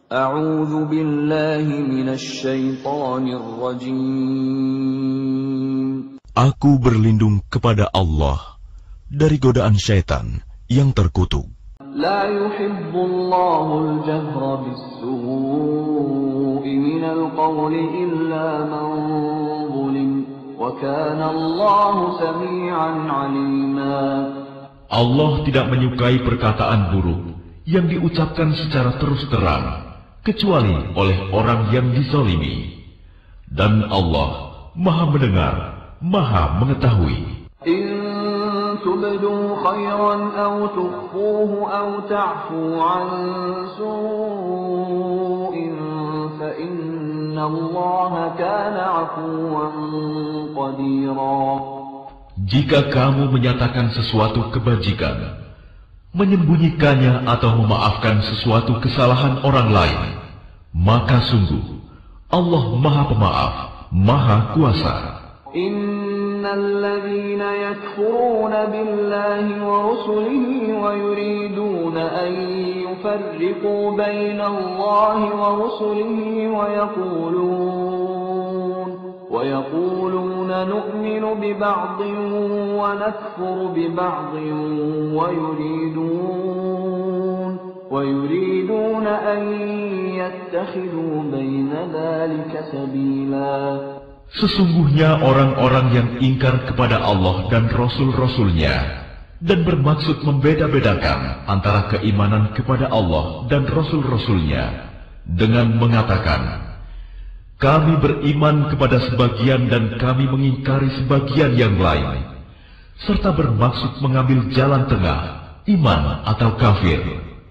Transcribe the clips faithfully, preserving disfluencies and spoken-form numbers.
A'udzu billahi minasy syaithanir rajim. Aku berlindung kepada Allah dari godaan syaitan yang terkutuk. La yuhibbullahu al-jahra bis-su'i minal qawli illa man zulim wa kana Allahu samii'an 'alima. Allah tidak menyukai perkataan buruk yang diucapkan secara terus terang kecuali oleh orang yang dizalimi, dan Allah Maha mendengar, Maha mengetahui. In tubdu khairan aw tukhfuhu aw ta'fu 'an su'in fa inna Allaha kana 'afuwan qadira. Jika kamu menyatakan sesuatu kebajikan, menyembunyikannya atau memaafkan sesuatu kesalahan orang lain, maka sungguh Allah Maha Pemaaf, Maha Kuasa. Innal ladzina yakfuruna billahi wa rusulihi wa yuriduna an yufarriqu baina Allahi wa rusulihi wa yaqulun وَيَقُولُونَ نُؤْمِنُ بِبَعْضٍ وَنَكْفُرُ بِبَعْضٍ وَيُرِيدُونَ وَيُرِيدُونَ أَن يَتَّخِذُوا بَيْنَ ذَلِكَ سَبِيلًا. Sesungguhnya orang-orang yang ingkar kepada Allah dan Rasul-Rasulnya dan bermaksud membeda-bedakan antara keimanan kepada Allah dan Rasul-Rasulnya dengan mengatakan, kami beriman kepada sebagian dan kami mengingkari sebagian yang lain, serta bermaksud mengambil jalan tengah, iman atau kafir.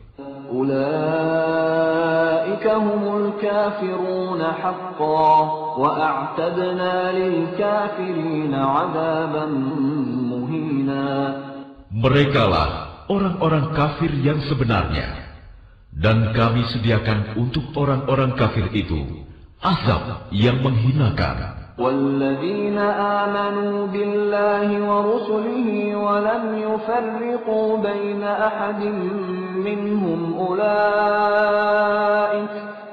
Ulaika humul kafiruna haqqan wa a'tadna lil kafirina 'adaban muhina. Merekalah orang-orang kafir yang sebenarnya, dan kami sediakan untuk orang-orang kafir itu azab yang menghinakan. وَالَّذِينَ آمَنُوا بِاللَّهِ وَرُسُلِهِ وَلَمْ يُفَرِّقُوا بَيْنَ أَحَدٍ مِّنْهُمْ أُولَئِكَ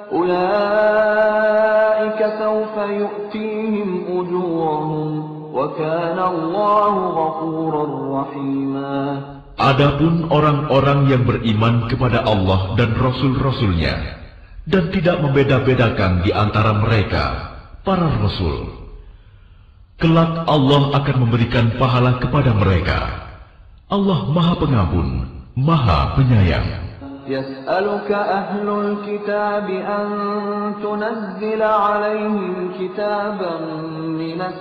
أُولَئِكَ سَوْفَ يُؤْتِيهِمْ أُجُورَهُمْ وَكَانَ اللَّهُ غَفُورًا رَّحِيمًا. Adapun orang-orang yang beriman kepada Allah dan Rasul-Rasulnya dan tidak membeda-bedakan di antara mereka, para Rasul, kelak Allah akan memberikan pahala kepada mereka. Allah Maha Pengampun, Maha Penyayang. Yas'aluka ahlul kitab an tunazzila 'alaihim kitaban minas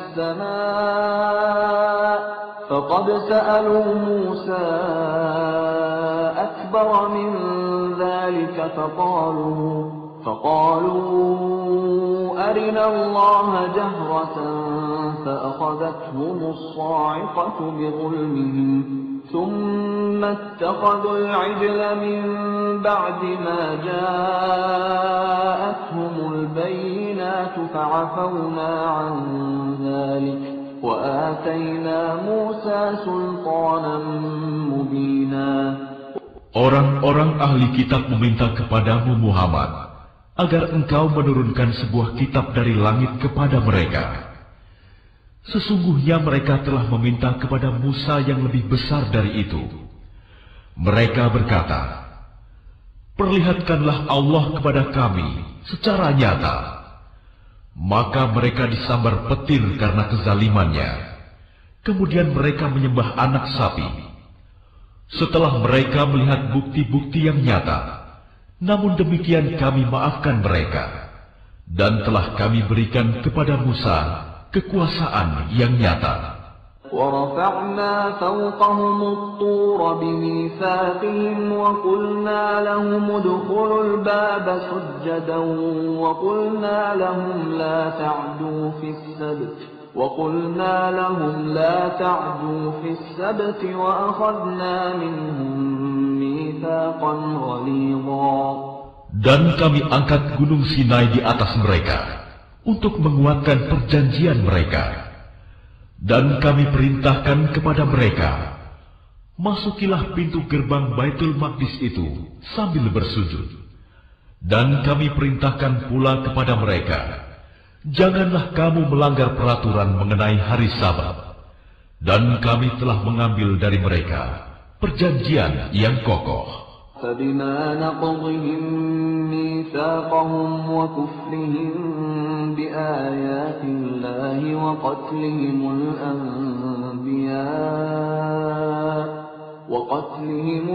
sama' faqad sa'alu Musa akbar min dhalika faqalu فقالوا أرنا الله جهرة فأخذتهم الصاعقة بظلمهم ثم اتخذوا العجل من بعد ما جاءتهم البينات فعفونا عن ذلك وآتينا موسى سلطانا مبينا. Orang-orang ahli kitab meminta kepadamu Muhammad agar engkau menurunkan sebuah kitab dari langit kepada mereka. Sesungguhnya mereka telah meminta kepada Musa yang lebih besar dari itu. Mereka berkata, perlihatkanlah Allah kepada kami secara nyata. Maka mereka disambar petir karena kezalimannya. Kemudian mereka menyembah anak sapi. Setelah mereka melihat bukti-bukti yang nyata, namun demikian kami maafkan mereka, dan telah kami berikan kepada Musa kekuasaan yang nyata. وَرَفَعْنَا فَوْقَهُمُ الطُّورَ بِمِيثَاقِهِمْ وَقُلْنَا لَهُمُ ادْخُلُوا الْبَابَ سُجَّدًا وَقُلْنَا لَهُمْ لَا تَعْدُوا فِي السَّبْتِ وَقُلْنَا لَهُمْ لَا تَعْدُوا فِي السَّبْتِ وَأَخَذْنَا مِنْهُمْ مِيثَاقًا غَلِيظًا. Dan kami angkat gunung Sinai di atas mereka untuk menguatkan perjanjian mereka. Dan kami perintahkan kepada mereka, masukilah pintu gerbang Baitul Maqdis itu sambil bersujud. Dan kami perintahkan pula kepada mereka, janganlah kamu melanggar peraturan mengenai hari Sabat. Dan kami telah mengambil dari mereka perjanjian yang kokoh. فبما نقضهم ميثاقهم وكفرهم بآيات الله وقتلهم الأنبياء وقتلهم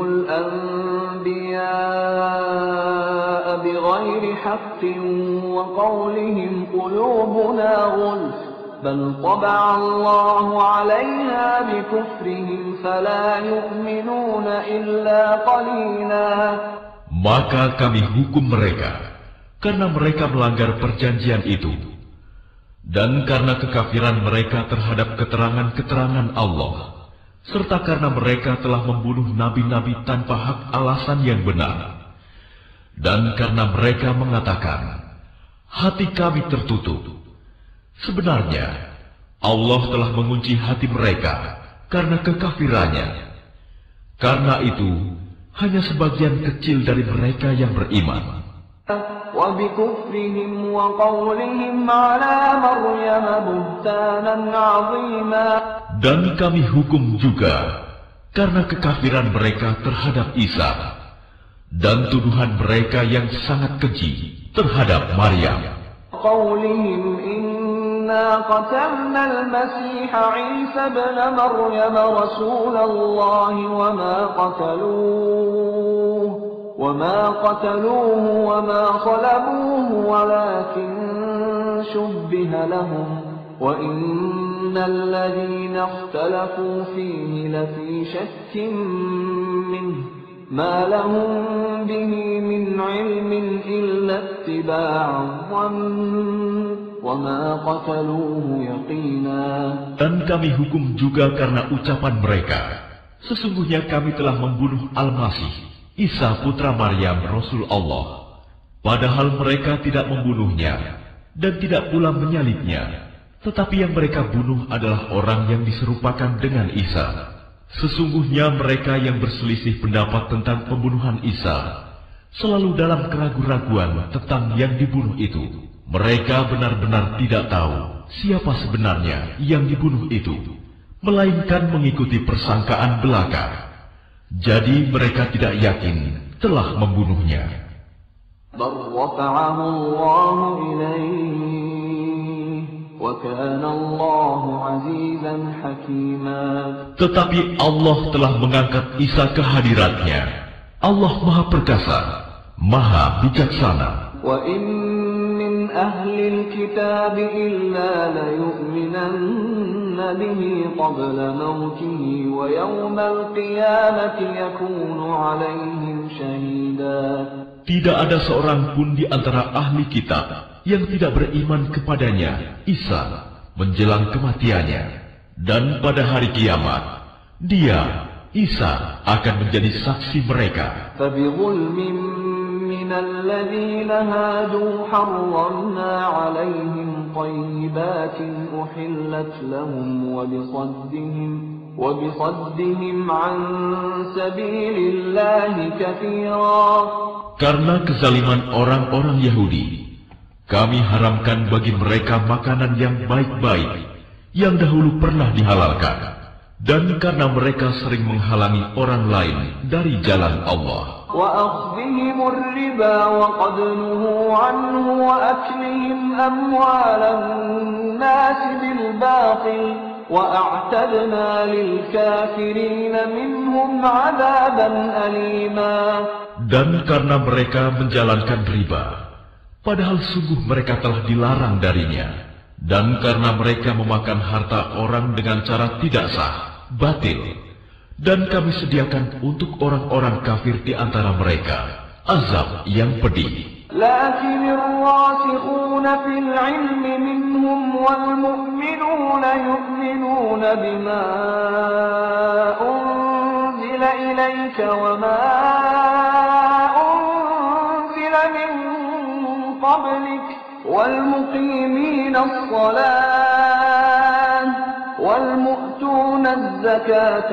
الأنبياء بغير حق وقولهم قلوبنا غلف بل طبع الله عليها بكفرهم فلا يؤمنون إلا قليلا. Maka kami hukum mereka karena mereka melanggar perjanjian itu, dan karena kekafiran mereka terhadap keterangan-keterangan Allah, serta karena mereka telah membunuh nabi-nabi tanpa hak alasan yang benar, dan karena mereka mengatakan, hati kami tertutup. Sebenarnya, Allah telah mengunci hati mereka karena kekafirannya. Karena itu, hanya sebagian kecil dari mereka yang beriman. Dan kami hukum juga karena kekafiran mereka terhadap Isa dan tuduhan mereka yang sangat keji terhadap Maryam. إنا قتلنا المسيح عيسى ابن مريم رسول الله وما قتلوه وما قتلوه وما صلبوه ولكن شبه لهم وإن الذين اختلفوا فيه لفي شك منه ما لهم به من علم إلا اتباع الظن Dan kami hukum juga karena ucapan mereka, sesungguhnya kami telah membunuh Al-Masih, Isa putra Maryam Rasul Allah. Padahal mereka tidak membunuhnya dan tidak pula menyalibnya, tetapi yang mereka bunuh adalah orang yang diserupakan dengan Isa. Sesungguhnya mereka yang berselisih pendapat tentang pembunuhan Isa selalu dalam keraguan-raguan tentang yang dibunuh itu. Mereka benar-benar tidak tahu siapa sebenarnya yang dibunuh itu, melainkan mengikuti persangkaan belaka. Jadi mereka tidak yakin telah membunuhnya. Tetapi Allah telah mengangkat Isa ke hadiratnya. Allah Maha Perkasa, Maha Bijaksana. أهل الكتاب إلا ليؤمنن به قبل موته ويوم القيامة يكون عليهم شهيدا. Tidak ada seorang pun di antara ahli kitab yang tidak beriman kepadanya, Isa, menjelang kematiannya. Dan pada hari kiamat, dia, Isa, akan menjadi saksi mereka. من الذين هادوا حرمنا عليهم طيبات أحلت لهم وبصدهم وبصدهم عن سبيل الله كثيرا. Karena kezaliman orang-orang Yahudi, kami haramkan bagi mereka makanan yang baik-baik yang dahulu pernah dihalalkan, dan karena mereka sering menghalangi orang lain dari jalan Allah. وأخذهم الربا وقد نهوا عنه وأكلهم أموال الناس بالباطل وأعتدنا للكافرين منهم عذابا أليما. Dan karena mereka menjalankan riba, padahal sungguh mereka telah dilarang darinya, dan karena mereka memakan harta orang dengan cara tidak sah, batil, dan kami sediakan untuk orang-orang kafir di antara mereka azab yang pedih. لكن الراسخون في العلم منهم والمؤمنون يؤمنون بما أنزل إليك وما أنزل من قبلك والمقيمين الصلاة والمؤتون الزكاة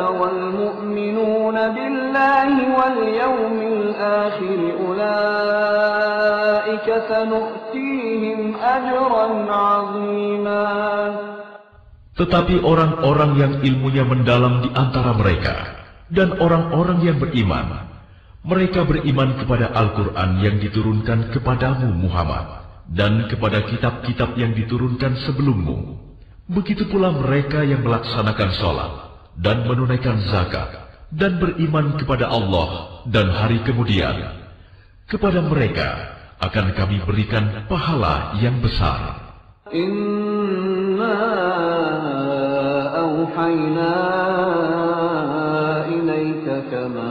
والمؤمنون بالله واليوم الآخر أولئك أولئك سنؤتيهم أجرا عظيما. Tetapi orang-orang yang ilmunya mendalam di antara mereka dan orang-orang yang beriman, mereka beriman kepada Al-Quran yang diturunkan kepadamu Muhammad dan kepada kitab-kitab yang diturunkan sebelummu. Begitu pula mereka yang melaksanakan sholat dan menunaikan zakat dan beriman kepada Allah dan hari kemudian. Kepada mereka akan kami berikan pahala yang besar. Inna awhayna ilaika kama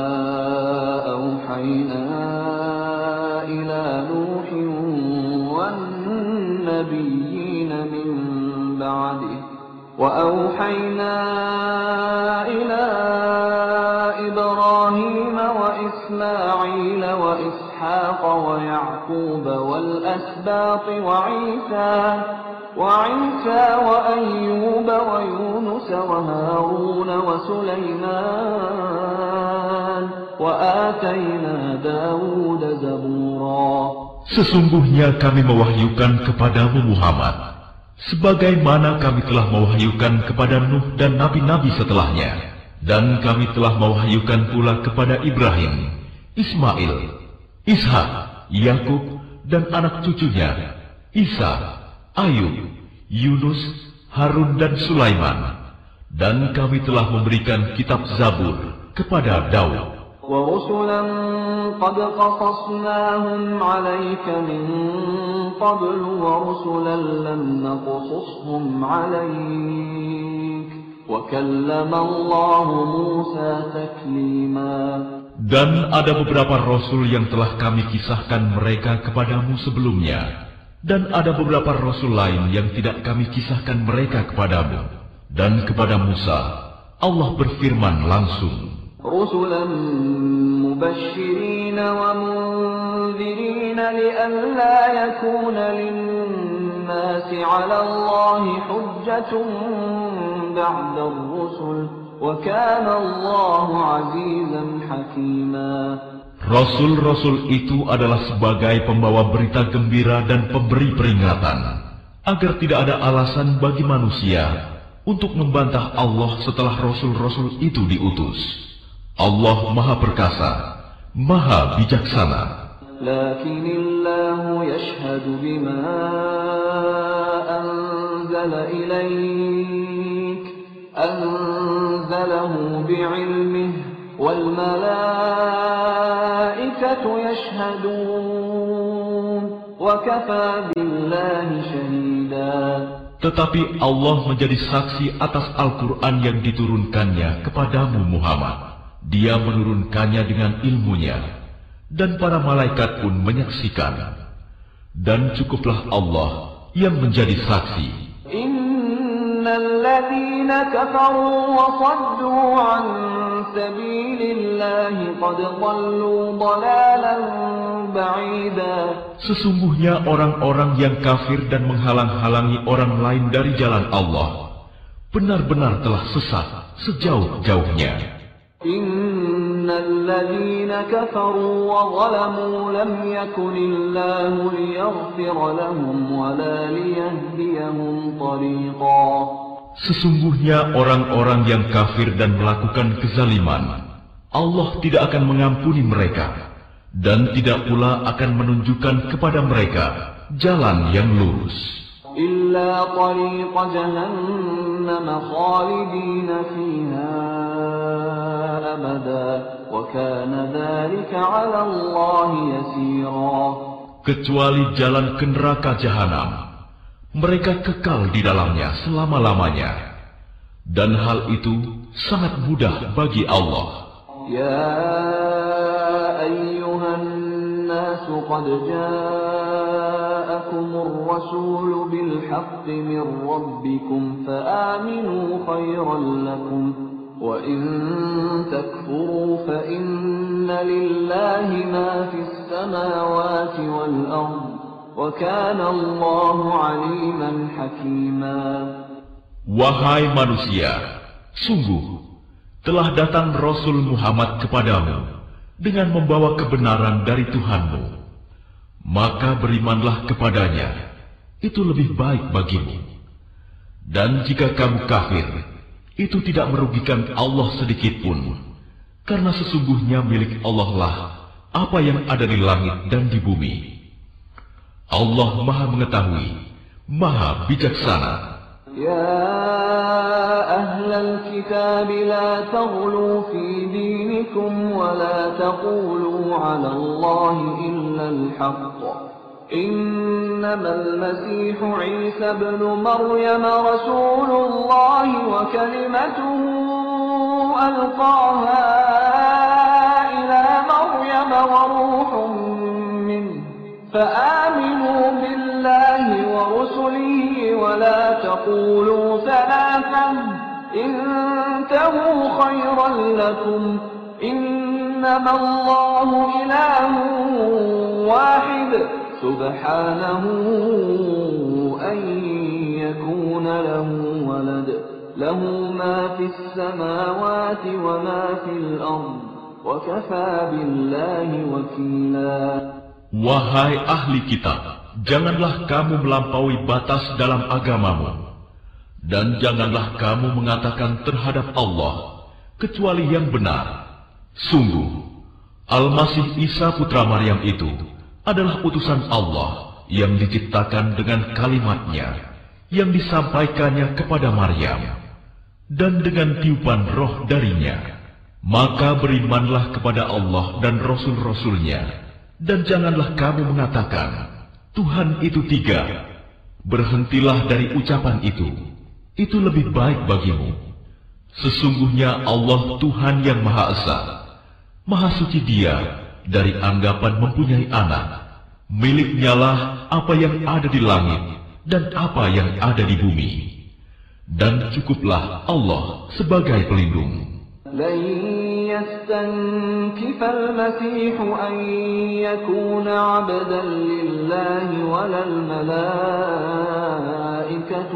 awhayna ila Nuhin wan nabiyyina min ba'dih wa awhayna ila Ibrahim wa Ismail wa Ishaq wa Ya'qub wal asbaq wa Isa وعيسى وأيوب ويونس وهارون وسليمان وآتينا داود زبورا. Sesungguhnya kami mewahyukan kepadamu Muhammad, sebagaimana kami telah mewahyukan kepada Nuh dan nabi-nabi setelahnya, dan kami telah mewahyukan pula kepada Ibrahim, Ismail, Ishak, Yakub dan anak cucunya, Isa, Ayub, Yunus, Harun dan Sulaiman, dan kami telah memberikan kitab Zabur kepada Daud. وَرُسُلًا قَدْ قَصَصْنَاهُمْ عَلَيْكَ مِنْ قَبْلُ وَرُسُلًا لَمْ نَقْصُصْهُمْ عَلَيْكَ وَكَلَّمَ اللَّهُ مُوسَى تَكْلِيمًا. Dan ada beberapa rasul yang telah kami kisahkan mereka kepadamu sebelumnya. Dan ada beberapa rasul lain yang tidak kami kisahkan mereka kepadamu. Dan kepada Musa, Allah berfirman langsung. رُسُلًا مُبَشِّرِينَ وَمُنذِرِينَ لِئَلَّا يَكُونَ لِلنَّاسِ عَلَى اللَّهِ حُجَّةٌ بَعْدَ الرُّسُلِ وَكَانَ اللَّهُ عَزِيزًا حَكِيمًا. Rasul-rasul itu adalah sebagai pembawa berita gembira dan pemberi peringatan, agar tidak ada alasan bagi manusia untuk membantah Allah setelah rasul-rasul itu diutus. Allah Maha Perkasa, Maha Bijaksana. Lakinillahu yashhadu bima anzala ilaik, anzalahu bi'ilmihi وَالْمَلَائِكَةُ يَشْهَدُونَ وَكَفَى بِاللَّهِ شَهِيدًا. Tetapi Allah menjadi saksi atas Al-Quran yang diturunkannya kepadamu Muhammad. Dia menurunkannya dengan ilmunya, dan para malaikat pun menyaksikan. Dan cukuplah Allah yang menjadi saksi. الذين كفروا وصدوا عن سبيل الله قد ضلوا ضلالا بعيدا. Sesungguhnya orang-orang yang kafir dan menghalang-halangi orang lain dari jalan Allah benar-benar telah sesat sejauh-jauhnya. Innalladzina kafaru wa zalamu lam yakunillahu liyaghfir lahum wa la liyahdiyahum tariqa. Sesungguhnya orang-orang yang kafir dan melakukan kezaliman, Allah tidak akan mengampuni mereka dan tidak pula akan menunjukkan kepada mereka jalan yang lurus. Illa tariqa jahannam khalidina fiha abada wa kana dzalika 'ala Allah yasira. Kecuali jalan ke neraka jahanam, mereka kekal di dalamnya selama-lamanya, dan hal itu sangat mudah bagi Allah. Ya ayyuhan nas qad ja'akumur rasul bil haqqi min rabbikum fa'aminu khayran lakum wa in takfuru fa inna lillahi ma fis samawati wal ardh wa kana Allahu 'aliman hakima. Wahai manusia, sungguh telah datang Rasul Muhammad kepadamu dengan membawa kebenaran dari Tuhanmu. maka berimanlah kepadanya. Itu lebih baik bagimu. Dan jika kamu kafir, itu tidak merugikan Allah sedikit pun, karena sesungguhnya milik Allah lah apa yang ada di langit dan di bumi. Allah Maha Mengetahui, Maha Bijaksana. يا أهل الكتاب لا تغلوا في دينكم ولا تقولوا على الله إلا الحق إنما المسيح عيسى ابن مريم رسول الله وكلمته ألقاها إلى مريم وروح منه فآمنوا بالله ورسله ولا تقولوا ثلاثة انتهوا خيرا لكم إنما الله إله واحد سبحانه أن يكون له ولد له ما في السماوات وما في الأرض وكفى بالله وكيلا. Wahai ahli kitab, janganlah kamu melampaui batas dalam agamamu, dan janganlah kamu mengatakan terhadap Allah kecuali yang benar. Sungguh, Al-Masih Isa putra Maryam itu adalah utusan Allah yang diciptakan dengan kalimatnya yang disampaikannya kepada Maryam, dan dengan tiupan roh darinya. Maka berimanlah kepada Allah dan Rasul-Rasulnya. Dan janganlah kamu mengatakan, Tuhan itu tiga. Berhentilah dari ucapan itu. Itu lebih baik bagimu. Sesungguhnya Allah Tuhan yang Maha Esa. Maha suci Dia dari anggapan mempunyai anak. Miliknya lah apa yang ada di langit dan apa yang ada di bumi. Dan cukuplah Allah sebagai pelindung. لن يستنكف المسيح أن يكون عبدا لله ولا الملائكة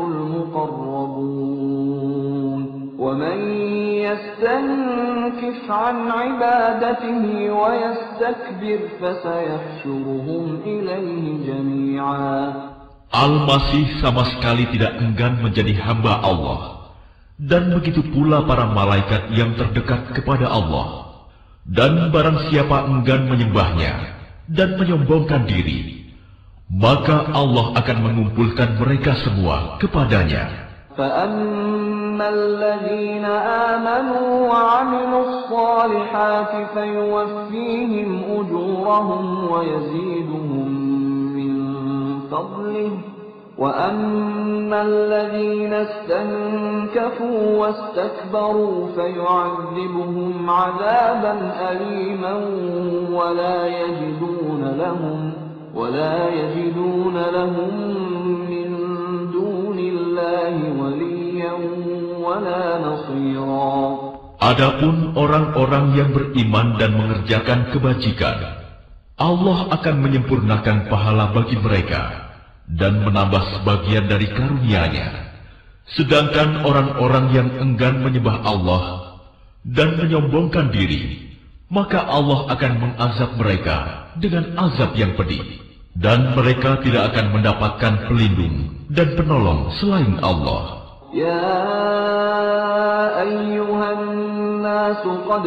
المقربون ومن يستنكف عن عبادته ويستكبر فسيحشرهم إليه جميعا. Al-Masih sama sekali tidak enggan menjadi hamba Allah. Dan begitu pula para malaikat yang terdekat kepada Allah. Dan barang siapa enggan menyembahnya dan menyombongkan diri, maka Allah akan mengumpulkan mereka semua kepadanya. فَأَمَّا الَّذِينَ آمَنُوا وَعَمِلُوا الصَّالِحَاتِ فَيُوَفِّيهِمْ أُجُورَهُمْ وَيَزِيدُهُم مِّن فَضْلِهِ وَأَمَّا الَّذِينَ اسْتَنكَفُوا وَاسْتَكْبَرُوا فَيُعَذِّبُهُمْ عَذَابًا أَلِيمًا وَلَا يَجِدُونَ لَهُمْ وَلَا يَجِدُونَ لَهُم مِّن دُونِ اللَّهِ وَلِيًّا وَلَا نَصِيرًا. Adapun orang-orang yang beriman dan mengerjakan kebajikan, Allah akan menyempurnakan pahala bagi mereka dan menambah sebagian dari karunia-Nya. Sedangkan orang-orang yang enggan menyembah Allah dan menyombongkan diri, maka Allah akan mengazab mereka dengan azab yang pedih, dan mereka tidak akan mendapatkan pelindung dan penolong selain Allah. Ya ayyuhan nas qad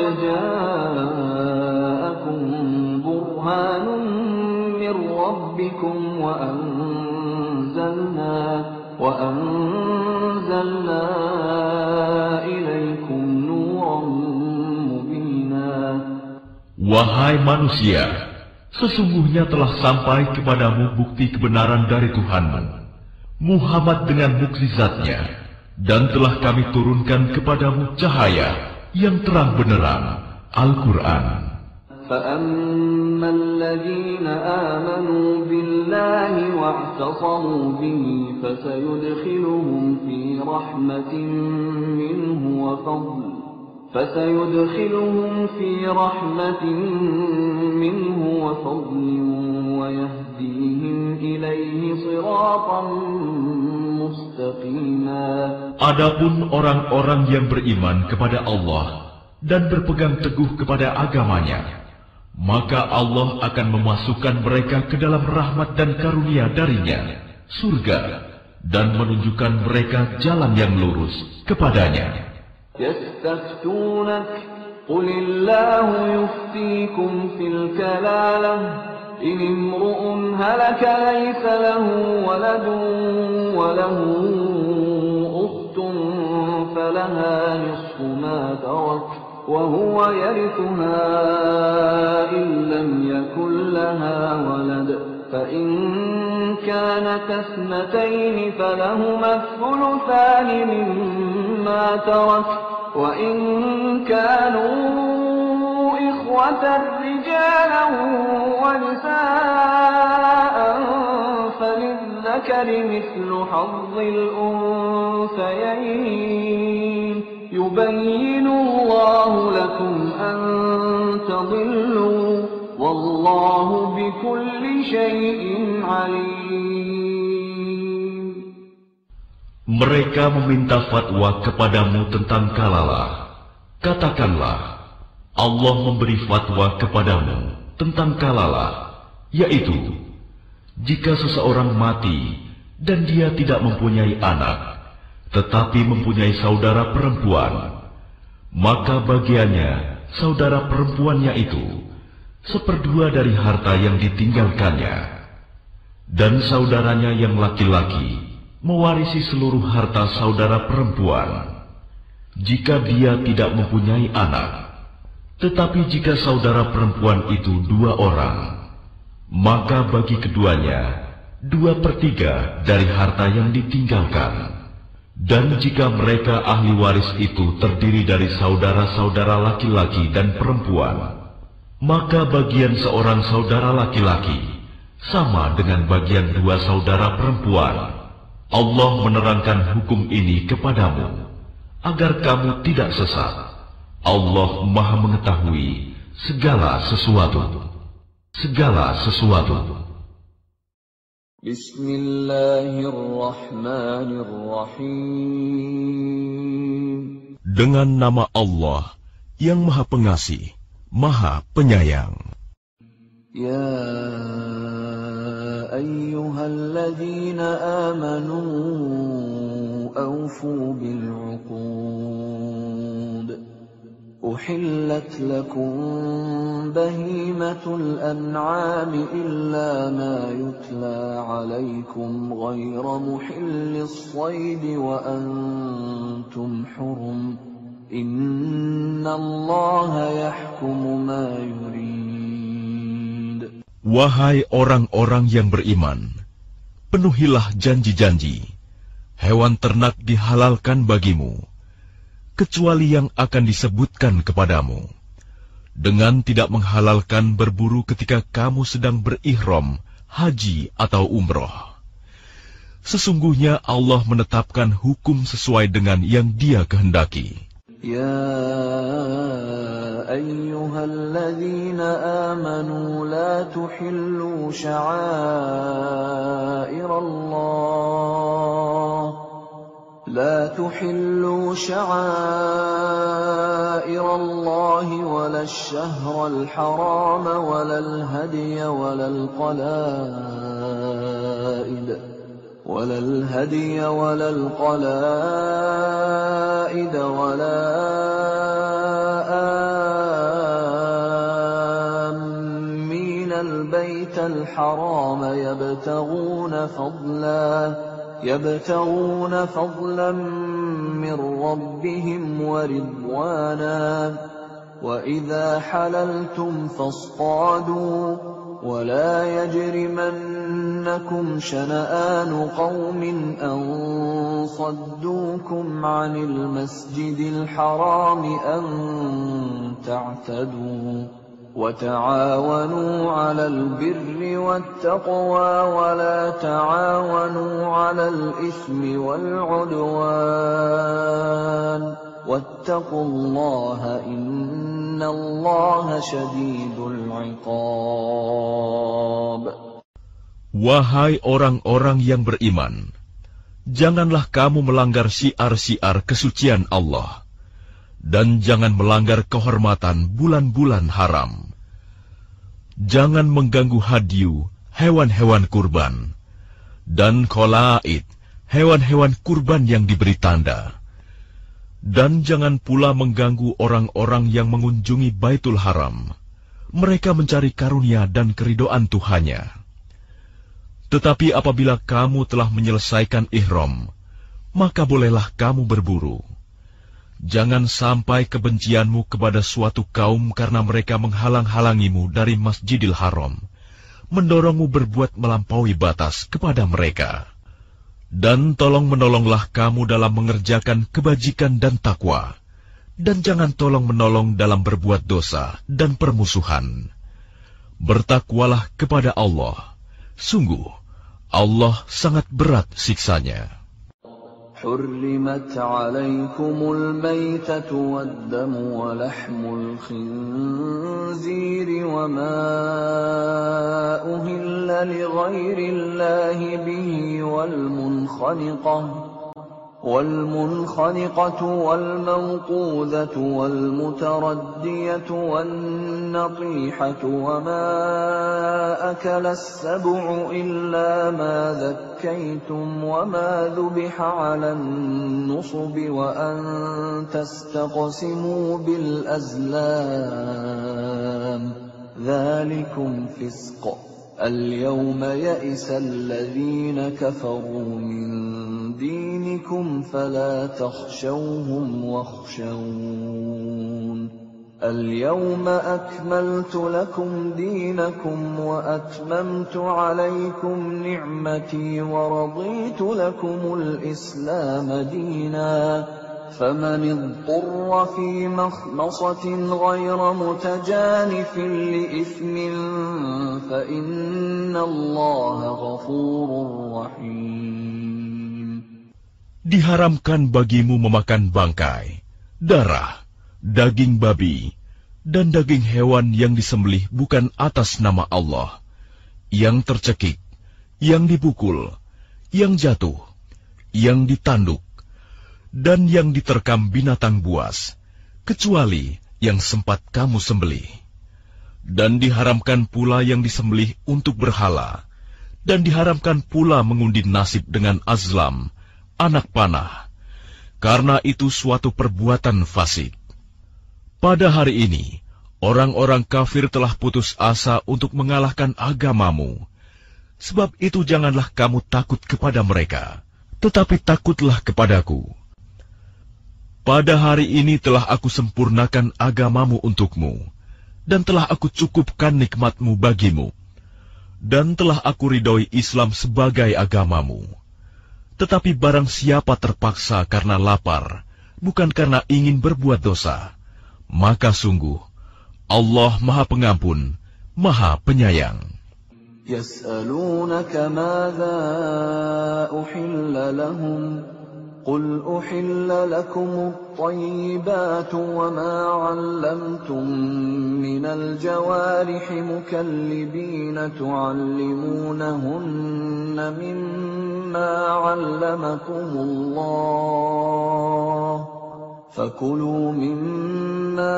ja'akum burhanun min rabbikum wa anzalna wa anzalna ilaykum nuran mubina. Wahai manusia, sesungguhnya telah sampai kepadamu bukti kebenaran dari Tuhanmu, Muhammad dengan mukjizatnya, dan telah kami turunkan kepadamu cahaya yang terang benderang, Al-Quran. فَأَمَّا الَّذِينَ آمَنُوا بِاللَّهِ وَاعْتَصَمُوا بِهِ فَسَيُدْخِلُهُمْ فِي رَحْمَةٍ مِّنْهُ وَفَضْلٍ فَسَيُدْخِلُهُمْ فِي رَحْمَةٍ مِّنْهُ وَفَضْلٍ وَيَهْدِيهِمْ إِلَيْهِ صِرَاطًا مُسْتَقِيمًا. Adapun orang-orang yang beriman kepada Allah dan berpegang teguh kepada agamanya, maka Allah akan memasukkan mereka ke dalam rahmat dan karunia darinya, surga, dan menunjukkan mereka jalan yang lurus kepadanya. يستفتونك قل الله يفتيكم في الكلالة إن امرؤ هلك ليس له ولد وله أخت فلها نصف ما ترك وهو يرثها إن لم يكن لها ولد فإن كانت اثنتين فلهما الثلثان مما ترك وإن كانوا إخوة رجالا ونساء فللذكر مثل حظ الأنثيين يبين الله لكم أن تضلوا والله بكل شيء عليم. Mereka meminta fatwa kepadamu tentang kalalah. Katakanlah, Allah memberi fatwa kepadamu tentang kalalah, yaitu jika seseorang mati dan dia tidak mempunyai anak, tetapi mempunyai saudara perempuan, maka bagiannya saudara perempuannya itu seperdua dari harta yang ditinggalkannya, dan saudaranya yang laki-laki mewarisi seluruh harta saudara perempuan jika dia tidak mempunyai anak. Tetapi jika saudara perempuan itu dua orang, maka bagi keduanya dua per tiga dari harta yang ditinggalkan. Dan jika mereka ahli waris itu terdiri dari saudara-saudara laki-laki dan perempuan, maka bagian seorang saudara laki-laki sama dengan bagian dua saudara perempuan. Allah menerangkan hukum ini kepadamu agar kamu tidak sesat. Allah Maha mengetahui segala sesuatu. Segala sesuatu. Bismillahirrahmanirrahim. Dengan nama Allah yang Maha Pengasih, Maha Penyayang. Ya ayyuhalladzina amanu awfu bil'uqud. أحلت لكم بهيمة الأنعام إلا ما يتلى عليكم غير محل الصيد وأنتم حرم إن الله يحكم ما يريد. Wahai orang-orang yang beriman, penuhilah janji-janji. Hewan ternak dihalalkan bagimu, kecuali yang akan disebutkan kepadamu, dengan tidak menghalalkan berburu ketika kamu sedang berihram, haji atau umroh. Sesungguhnya Allah menetapkan hukum sesuai dengan yang Dia kehendaki. Ya ayyuhalladzina amanu la tuhillu sya'airallah لا تحلوا شعائر الله ولا الشهر الحرام ولا الهدي ولا القلائد ولا الهدي ولا القلائد ولا آمين البيت الحرام يبتغون فضلا يبتغون فضلا من ربهم ورضوانا وإذا حللتم فاصطادوا ولا يجرمنكم شنآن قوم أن صدوكم عن المسجد الحرام أن تعتدوا وتعاونوا على البر والتقوى ولا تعاونوا على الإثم والعدوان واتقوا الله إن الله شديد العقاب. Wahai orang-orang yang beriman, janganlah kamu melanggar syiar-syiar kesucian Allah, dan jangan melanggar kehormatan bulan-bulan haram. Jangan mengganggu hadyu, hewan-hewan kurban, dan kholaid, hewan-hewan kurban yang diberi tanda. Dan jangan pula mengganggu orang-orang yang mengunjungi Baitul Haram. Mereka mencari karunia dan keridhaan Tuhannya. Tetapi apabila kamu telah menyelesaikan ihram, maka bolehlah kamu berburu. Jangan sampai kebencianmu kepada suatu kaum karena mereka menghalang-halangimu dari Masjidil Haram, mendorongmu berbuat melampaui batas kepada mereka. Dan tolong-menolonglah kamu dalam mengerjakan kebajikan dan takwa, dan jangan tolong-menolong dalam berbuat dosa dan permusuhan. Bertakwalah kepada Allah. Sungguh, Allah sangat berat siksanya. حرمت عليكم الميتة والدم ولحم الخنزير وما أهل لغير الله به والمنخنقة والمنخنقة والموقوذة والمتردية والنطيحة وما أكل السبع إلا ما ذكيتم وما ذبح على النصب وأن تستقسموا بالأزلام ذلكم فسق اليوم يئس الذين كفروا من دينكم فلا تخشوهم واخشون اليوم أكملت لكم دينكم وأتممت عليكم نعمتي ورضيت لكم الإسلام دينا فمن اضطر في مخمصة غير متجانف لإثم فإن الله غفور رحيم. Diharamkan bagimu memakan bangkai, darah, daging babi, dan daging hewan yang disembelih bukan atas nama Allah, yang tercekik, yang dipukul, yang jatuh, yang ditanduk, dan yang diterkam binatang buas, kecuali yang sempat kamu sembelih. Dan diharamkan pula yang disembelih untuk berhala, dan diharamkan pula mengundi nasib dengan azlam, anak panah, karena itu suatu perbuatan fasik. Pada hari ini, orang-orang kafir telah putus asa untuk mengalahkan agamamu. Sebab itu janganlah kamu takut kepada mereka, tetapi takutlah kepadaku. Pada hari ini telah aku sempurnakan agamamu untukmu, dan telah aku cukupkan nikmatmu bagimu, dan telah aku ridhoi Islam sebagai agamamu. Tetapi barang siapa terpaksa karena lapar, bukan karena ingin berbuat dosa, maka sungguh Allah Maha Pengampun, Maha Penyayang. Yas'alunaka madza uhilla lahum قل أحل لكم الطيبات وما علمتم من الجوارح مكلبين تعلمونهن مما علمكم الله فكلوا مما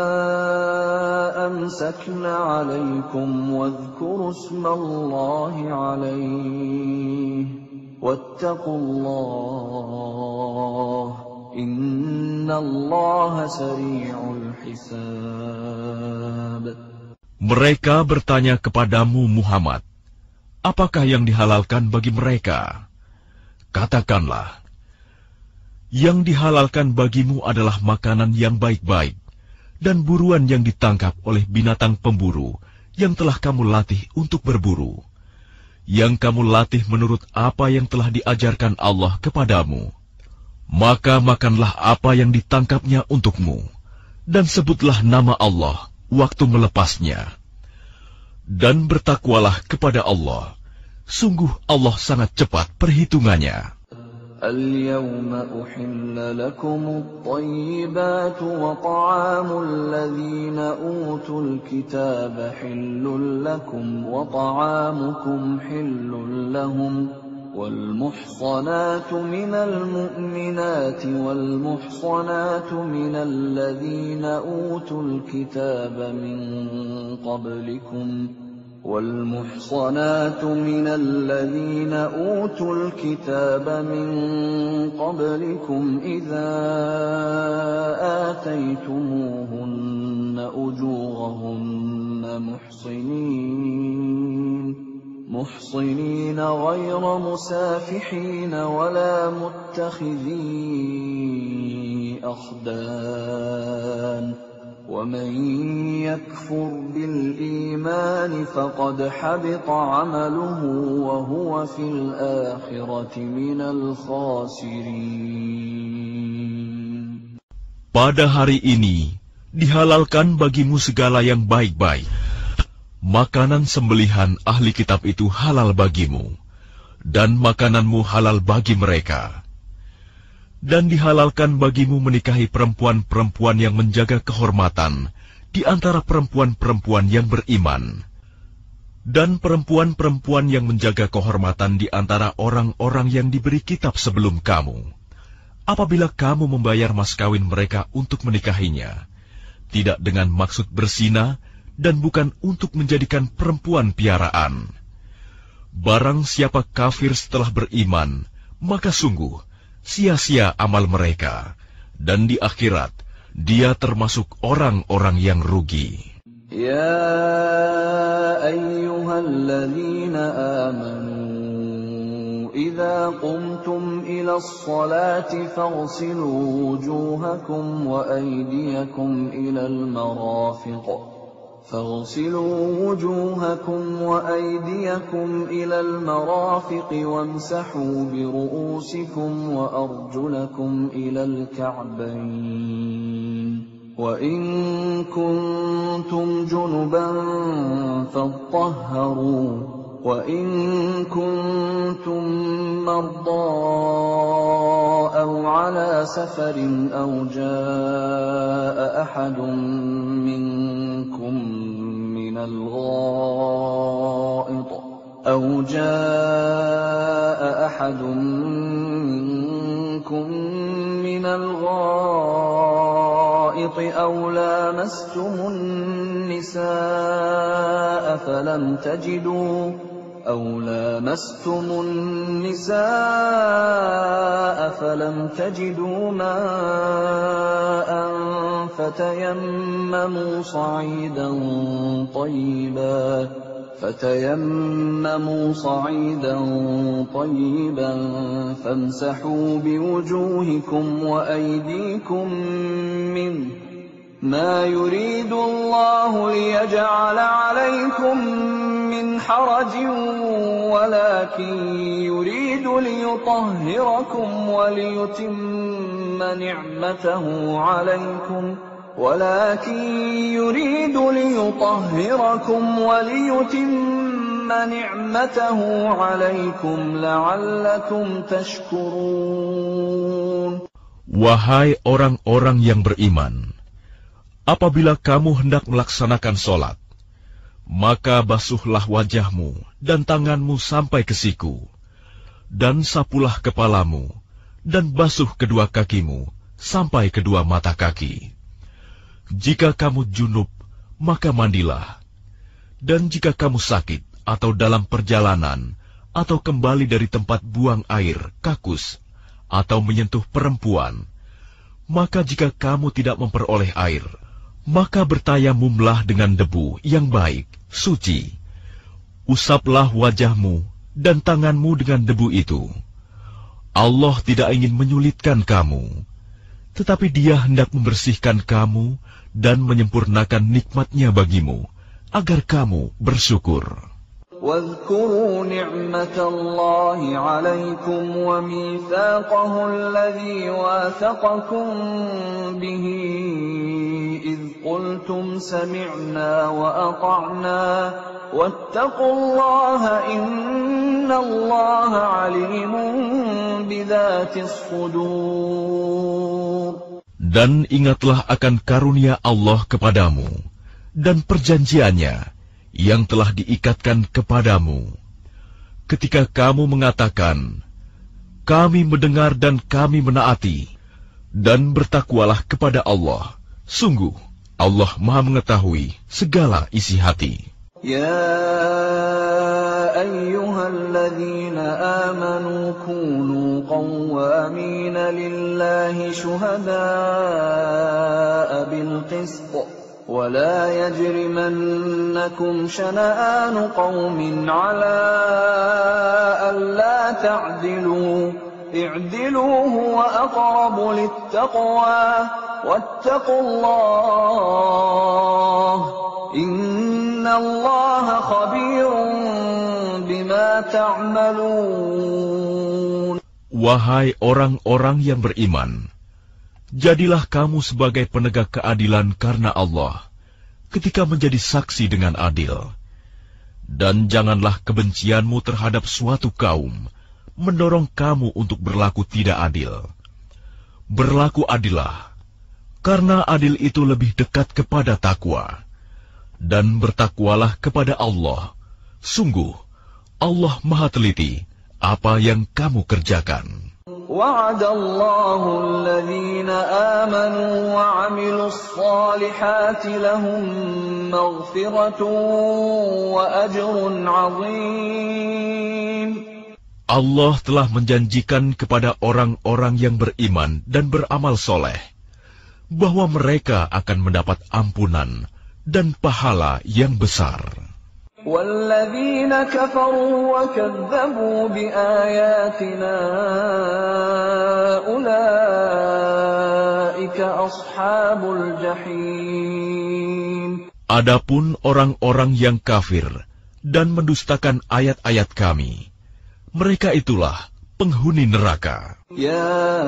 أمسكن عليكم واذكروا اسم الله عليه واتقوا الله إن الله سريع الحساب. Mereka bertanya kepadamu Muhammad, apakah yang dihalalkan bagi mereka? Katakanlah, yang dihalalkan bagimu adalah makanan yang baik-baik dan buruan yang ditangkap oleh binatang pemburu yang telah kamu latih untuk berburu, yang kamu latih menurut apa yang telah diajarkan Allah kepadamu. Maka makanlah apa yang ditangkapnya untukmu, dan sebutlah nama Allah waktu melepasnya. Dan bertakwalah kepada Allah. Sungguh Allah sangat cepat perhitungannya. اليوم أحل لكم الطيبات وطعام الذين أوتوا الكتاب حل لكم وطعامكم حل لهم والمحصنات من المؤمنات والمحصنات من الذين أوتوا الكتاب من قبلكم والمحصنات من الذين أوتوا الكتاب من قبلكم إذا آتيتموهن أجورهن محصنين محصنين غير مسافحين ولا متخذي أخدان ومن يكفر بالإيمان فقد حبط عمله وهو في الآخرة من الخاسرين. Pada hari ini dihalalkan bagimu segala yang baik-baik. Makanan sembelihan ahli kitab itu halal bagimu, dan makananmu halal bagi mereka. Dan dihalalkan bagimu menikahi perempuan-perempuan yang menjaga kehormatan di antara perempuan-perempuan yang beriman, dan perempuan-perempuan yang menjaga kehormatan di antara orang-orang yang diberi kitab sebelum kamu. Apabila kamu membayar mas kawin mereka untuk menikahinya, tidak dengan maksud berzina, dan bukan untuk menjadikan perempuan piaraan. Barang siapa kafir setelah beriman, maka sungguh sia-sia amal mereka, dan di akhirat dia termasuk orang-orang yang rugi. Ya ayyuhalladzina amanu idza qumtum ilas salati faghsilu wujuhakum wa aydiyakum ilal marafiq فاغسلوا وجوهكم وأيديكم إلى المرافق وامسحوا برؤوسكم وأرجلكم إلى الكعبين وإن كنتم جنبا فاطهروا وإن كنتم مرضى أو على سفر أو جاء أحد منكم من الغائط أو جاء أحد منكم من الغائط أو لامستم النساء فلم تجدوا أو لامستم النساء فلم تجدوا ماء فتيمموا صعيدا طيبا فتيمموا صعيدا طيبا فامسحوا بوجوهكم وأيديكم منه ما يريد الله ليجعل عليكم من حرج ولكن يريد ليطهركم وليتم نعمته عليكم ولكن يريد ليطهركم وليتم نعمته عليكم لعلكم تشكرون. Wahai orang-orang yang beriman, apabila kamu hendak melaksanakan sholat, maka basuhlah wajahmu dan tanganmu sampai ke siku, dan sapulah kepalamu, dan basuh kedua kakimu sampai kedua mata kaki. Jika kamu junub, maka mandilah. Dan jika kamu sakit atau dalam perjalanan, atau kembali dari tempat buang air, kakus, atau menyentuh perempuan, maka jika kamu tidak memperoleh air, maka bertayamumlah dengan debu yang baik, suci. Usaplah wajahmu dan tanganmu dengan debu itu. Allah tidak ingin menyulitkan kamu, tetapi Dia hendak membersihkan kamu dan menyempurnakan nikmat-Nya bagimu, agar kamu bersyukur. واذكروا نعمة الله عليكم وميثاقه الذي واثقكم به إذ قلتم سمعنا وأطعنا واتقوا الله إن الله عليم بذات الصدور. Dan ingatlah akan karunia Allah kepadamu dan perjanjiannya yang telah diikatkan kepadamu, ketika kamu mengatakan, kami mendengar dan kami menaati, dan bertakwalah kepada Allah. Sungguh, Allah Maha mengetahui segala isi hati. يا أيها الذين آمنوا كونوا قوامين لله شهداء بالقسط ولا يجرمنكم شنآن قوم على ألا تعدلوا اعدلوا هو أقرب للتقوى واتقوا الله إن الله خبير بما تعملون. Wahai orang-orang yang beriman, jadilah kamu sebagai penegak keadilan karena Allah ketika menjadi saksi dengan adil. Dan janganlah kebencianmu terhadap suatu kaum mendorong kamu untuk berlaku tidak adil. Berlaku adillah, karena adil itu lebih dekat kepada takwa. Dan bertakwalah kepada Allah. Sungguh, Allah Maha Teliti apa yang kamu kerjakan. وعد الله الذين آمنوا وعملوا الصالحات لهم مغفرة وأجر عظيم. Allah telah menjanjikan kepada orang-orang yang beriman dan beramal soleh bahwa mereka akan mendapat ampunan dan pahala yang besar. وَالَّذِينَ كَفَرُوا وَكَذَّبُوا بِآيَاتِنَا أُولَئِكَ أَصْحَابُ الْجَحِيمِ. Adapun orang-orang yang kafir dan mendustakan ayat-ayat kami, mereka itulah penghuni neraka. يا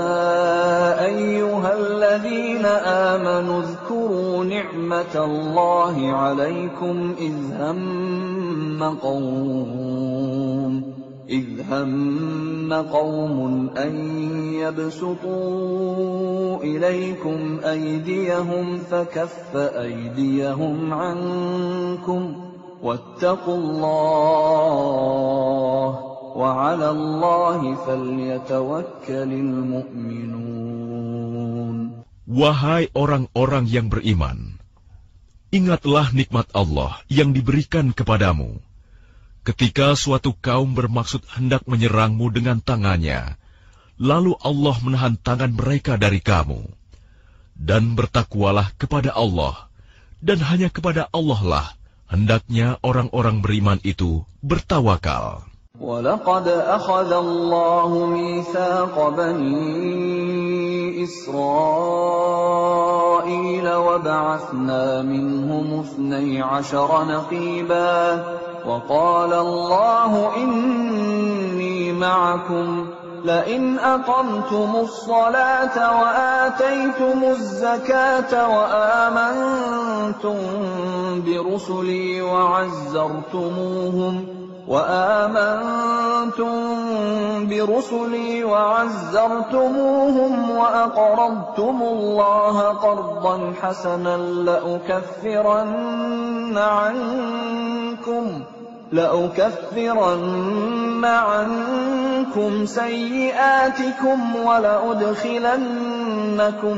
أيها الذين آمنوا اذكروا نعمة الله عليكم إذ هم قوم إذ هم قوم أن يبسطوا إليكم أيديهم فكف أيديهم عنكم واتقوا الله وعلى الله فليتوكل المؤمنون. Wahai orang-orang yang beriman, ingatlah nikmat Allah yang diberikan kepadamu. Ketika suatu kaum bermaksud hendak menyerangmu dengan tangannya, lalu Allah menahan tangan mereka dari kamu. Dan bertakwalah kepada Allah, dan hanya kepada Allah lah hendaknya orang-orang beriman itu bertawakal. وَلَقَدْ أَخَذَ اللَّهُ مِيثَاقَ بَنِي إِسْرَائِيلَ وَبَعَثْنَا مِنْهُمُ اثْنَيْ عَشَرَ نَقِيبًا وَقَالَ اللَّهُ إِنِّي مَعَكُمْ لَئِنْ أَقَمْتُمُ الصَّلَاةَ وَآتَيْتُمُ الزَّكَاةَ وَآمَنْتُمْ بِرُسُلِي وَعَزَّرْتُمُوهُمْ وآمنتم برسلي وعزرتموهم وأقرضتم الله قرضا حسنا لأكفرن عنكم لأكفرن عنكم سيئاتكم ولأدخلنكم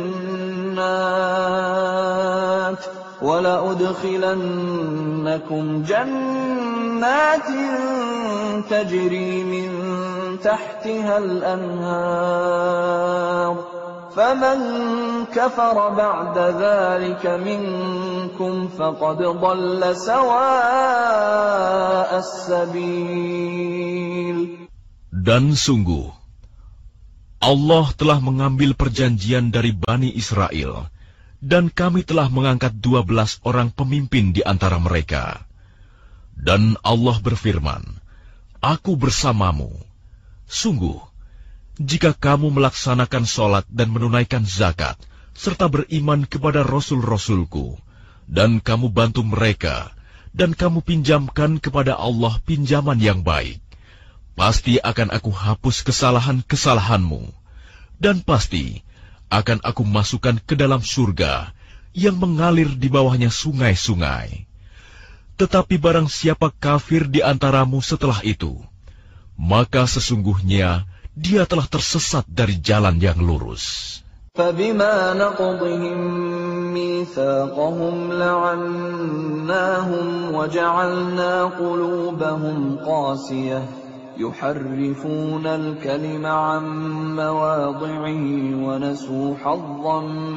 جنات وَلَأُدْخِلَنَّكُمْ جَنَّاتٍ تَجْرِي مِنْ تَحْتِهَا الْأَنْهَارُ فَمَنْ كَفَرَ بَعْدَ ذَلِكَ مِنْكُمْ فَقَدْ ضَلَّ سَوَاءَ السَّبِيلِ. Dan sungguh, Allah telah mengambil perjanjian dari Bani Israel, dan kami telah mengangkat dua belas orang pemimpin di antara mereka. Dan Allah berfirman, Aku bersamamu. Sungguh, jika kamu melaksanakan sholat dan menunaikan zakat, serta beriman kepada Rasul-Rasulku, dan kamu bantu mereka, dan kamu pinjamkan kepada Allah pinjaman yang baik, pasti akan aku hapus kesalahan-kesalahanmu, dan pasti akan aku masukkan ke dalam surga yang mengalir di bawahnya sungai-sungai. Tetapi barang siapa kafir di antaramu setelah itu, maka sesungguhnya dia telah tersesat dari jalan yang lurus. فَبِمَا نَقْضِهِمْ ميثاقهم لعناهم وجعلنا قلوبهم قاسية يحرفون الكلم عن مواضعه ونسوا حظا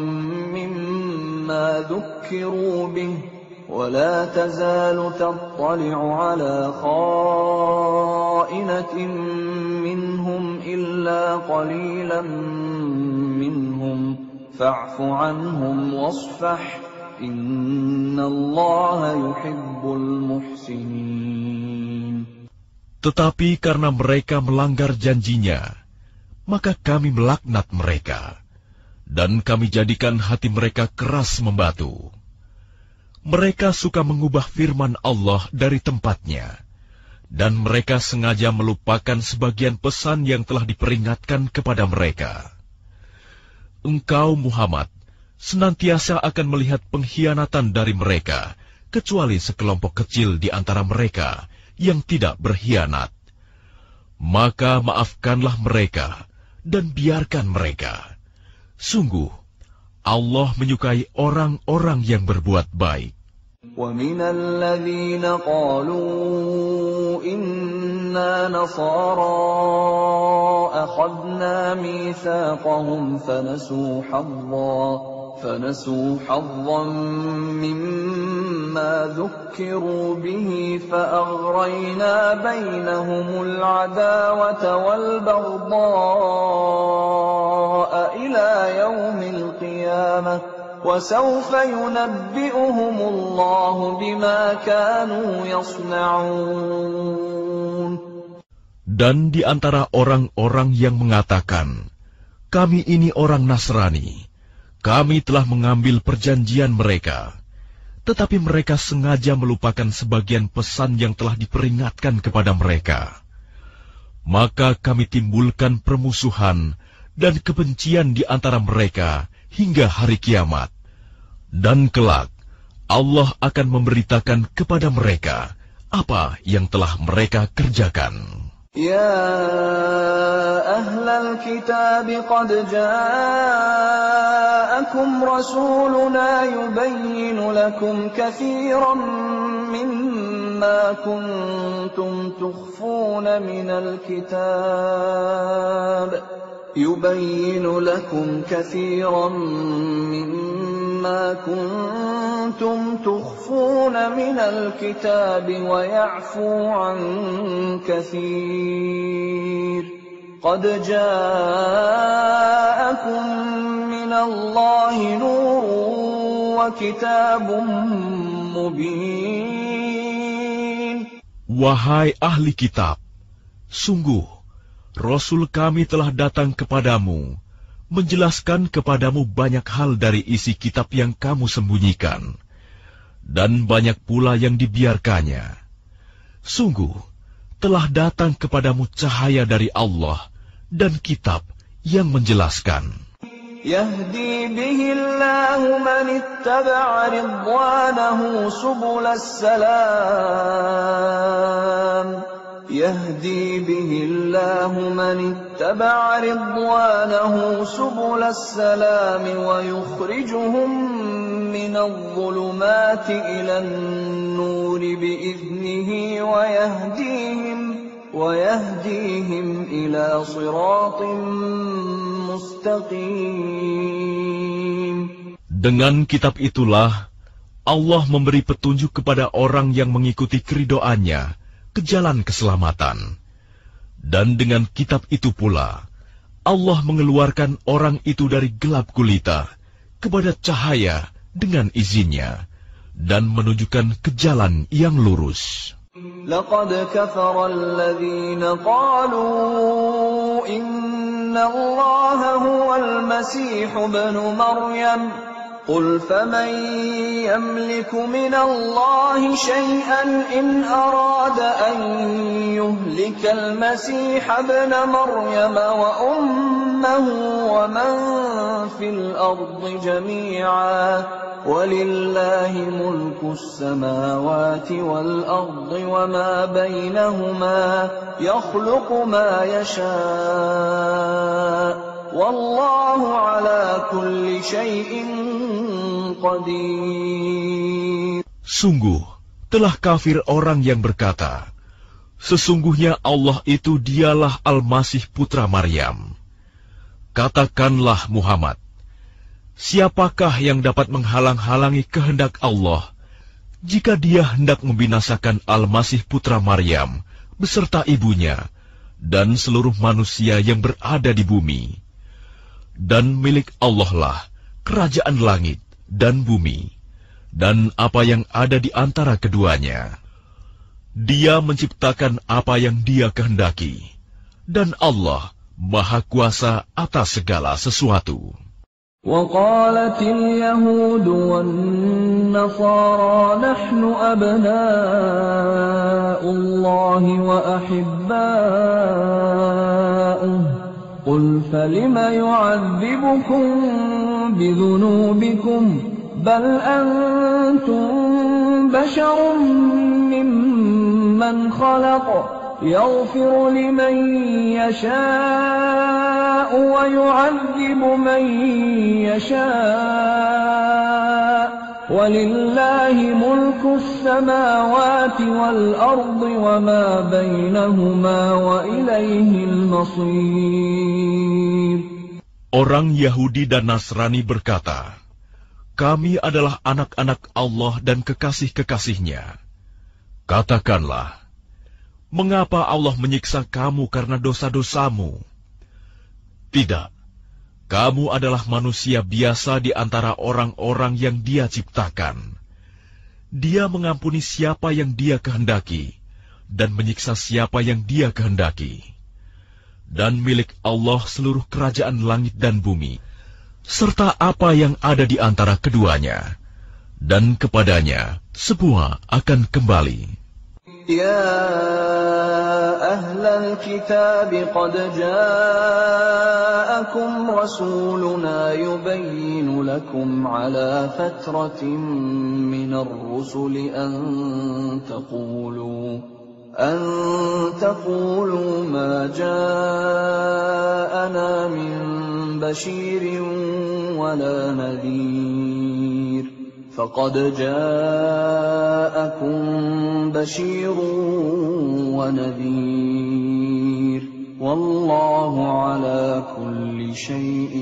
مما ذكروا به ولا تزال تطلع على خائنة منهم إلا قليلا منهم فاعف عنهم واصفح إن الله يحب المحسنين. Tetapi karena mereka melanggar janjinya, maka kami melaknat mereka, dan kami jadikan hati mereka keras membatu. Mereka suka mengubah firman Allah dari tempatnya, dan mereka sengaja melupakan sebagian pesan yang telah diperingatkan kepada mereka. Engkau, Muhammad, senantiasa akan melihat pengkhianatan dari mereka, kecuali sekelompok kecil di antara mereka yang tidak berkhianat. Maka maafkanlah mereka dan biarkan mereka. Sungguh, Allah menyukai orang-orang yang berbuat baik. وَمِنَ الَّذِينَ قَالُوا إِنَّا نَصَارَى أَخَذْنَا مِيثَاقَهُمْ فَنَسُوا حَظًّا فَنَسُوا حَظًّا مِّمَّا ذُكِّرُوا بِهِ فَأَغْرَيْنَا بَيْنَهُمُ الْعَدَاوَةَ وَالْبَغْضَاءَ إِلَى يَوْمِ الْقِيَامَةِ وَسَوْفَ يُنَبِّئُهُمُ اللَّهُ بِمَا كَانُوا يَصْنَعُونَ. Dan di antara orang-orang yang mengatakan, kami ini orang Nasrani, kami telah mengambil perjanjian mereka, tetapi mereka sengaja melupakan sebagian pesan yang telah diperingatkan kepada mereka. Maka kami timbulkan permusuhan dan kebencian di antara mereka hingga hari kiamat. Dan kelak, Allah akan memberitakan kepada mereka apa yang telah mereka kerjakan. يا أهل الكتاب قد جاءكم رسولنا يبين لكم كثيرا مما كنتم تخفون من الكتاب يبين لكم كثيرا مما كنتم تخفون من الكتاب ويعفو عن كثير قد جاءكم من الله نور وكتاب مبين. Wahai ahli kitab, sungguh Rasul kami telah datang kepadamu, menjelaskan kepadamu banyak hal dari isi kitab yang kamu sembunyikan, dan banyak pula yang dibiarkannya. Sungguh, telah datang kepadamu cahaya dari Allah dan kitab yang menjelaskan. يهدي به الله من اتبع رضوانه سبل السلام يهدي به الله من اتبع رضوانه سبل السلام ويخرجهم من الظلمات إلى النور بإذنه ويهديهم ويهديهم إلى صراط مستقيم. Dengan kitab itulah Allah memberi petunjuk kepada orang yang mengikuti keridhoannya ke jalan keselamatan. Dan dengan kitab itu pula, Allah mengeluarkan orang itu dari gelap gulita kepada cahaya dengan izinnya, dan menunjukkan ke jalan yang lurus. لقد كفر الذين قالوا إن الله هو المسيح ابن مريم قل فمن يملك من الله شيئا إن أراد أن يهلك المسيح ابن مريم وأمه ومن في الأرض جميعا ولله ملك السماوات والأرض وما بينهما يخلق ما يشاء والله على كل شيء قدير. Sungguh, telah kafir orang yang berkata, sesungguhnya Allah itu dialah Al-Masih putra Maryam. Katakanlah Muhammad, siapakah yang dapat menghalang-halangi kehendak Allah jika dia hendak membinasakan Al-Masih putra Maryam beserta ibunya dan seluruh manusia yang berada di bumi? Dan milik Allah lah kerajaan langit dan bumi, dan apa yang ada di antara keduanya. Dia menciptakan apa yang Dia kehendaki, dan Allah Maha Kuasa atas segala sesuatu. وقالت اليهود والنصارى نحن أبناء الله وأحباؤه قل فلم يعذبكم بذنوبكم بل أنتم بشر ممن خلق يغفر لمن يشاء ويعذب من يشاء ولله ملك السماوات والأرض وما بينهما وإليه المصير. Orang Yahudi dan Nasrani berkata, kami adalah anak-anak Allah dan kekasih-kekasihnya. Katakanlah, mengapa Allah menyiksa kamu karena dosa-dosamu? Tidak, kamu adalah manusia biasa di antara orang-orang yang Dia ciptakan. Dia mengampuni siapa yang Dia kehendaki, dan menyiksa siapa yang Dia kehendaki. Dan milik Allah seluruh kerajaan langit dan bumi, serta apa yang ada di antara keduanya, dan kepadanya semua akan kembali. يا أهل الكتاب قد جاءكم رسولنا يبين لكم على فترة من الرسل أن تقولوا أن تقولوا ما جاءنا من بشير ولا نذير فقد جاءكم بشير ونذير والله على كل شيء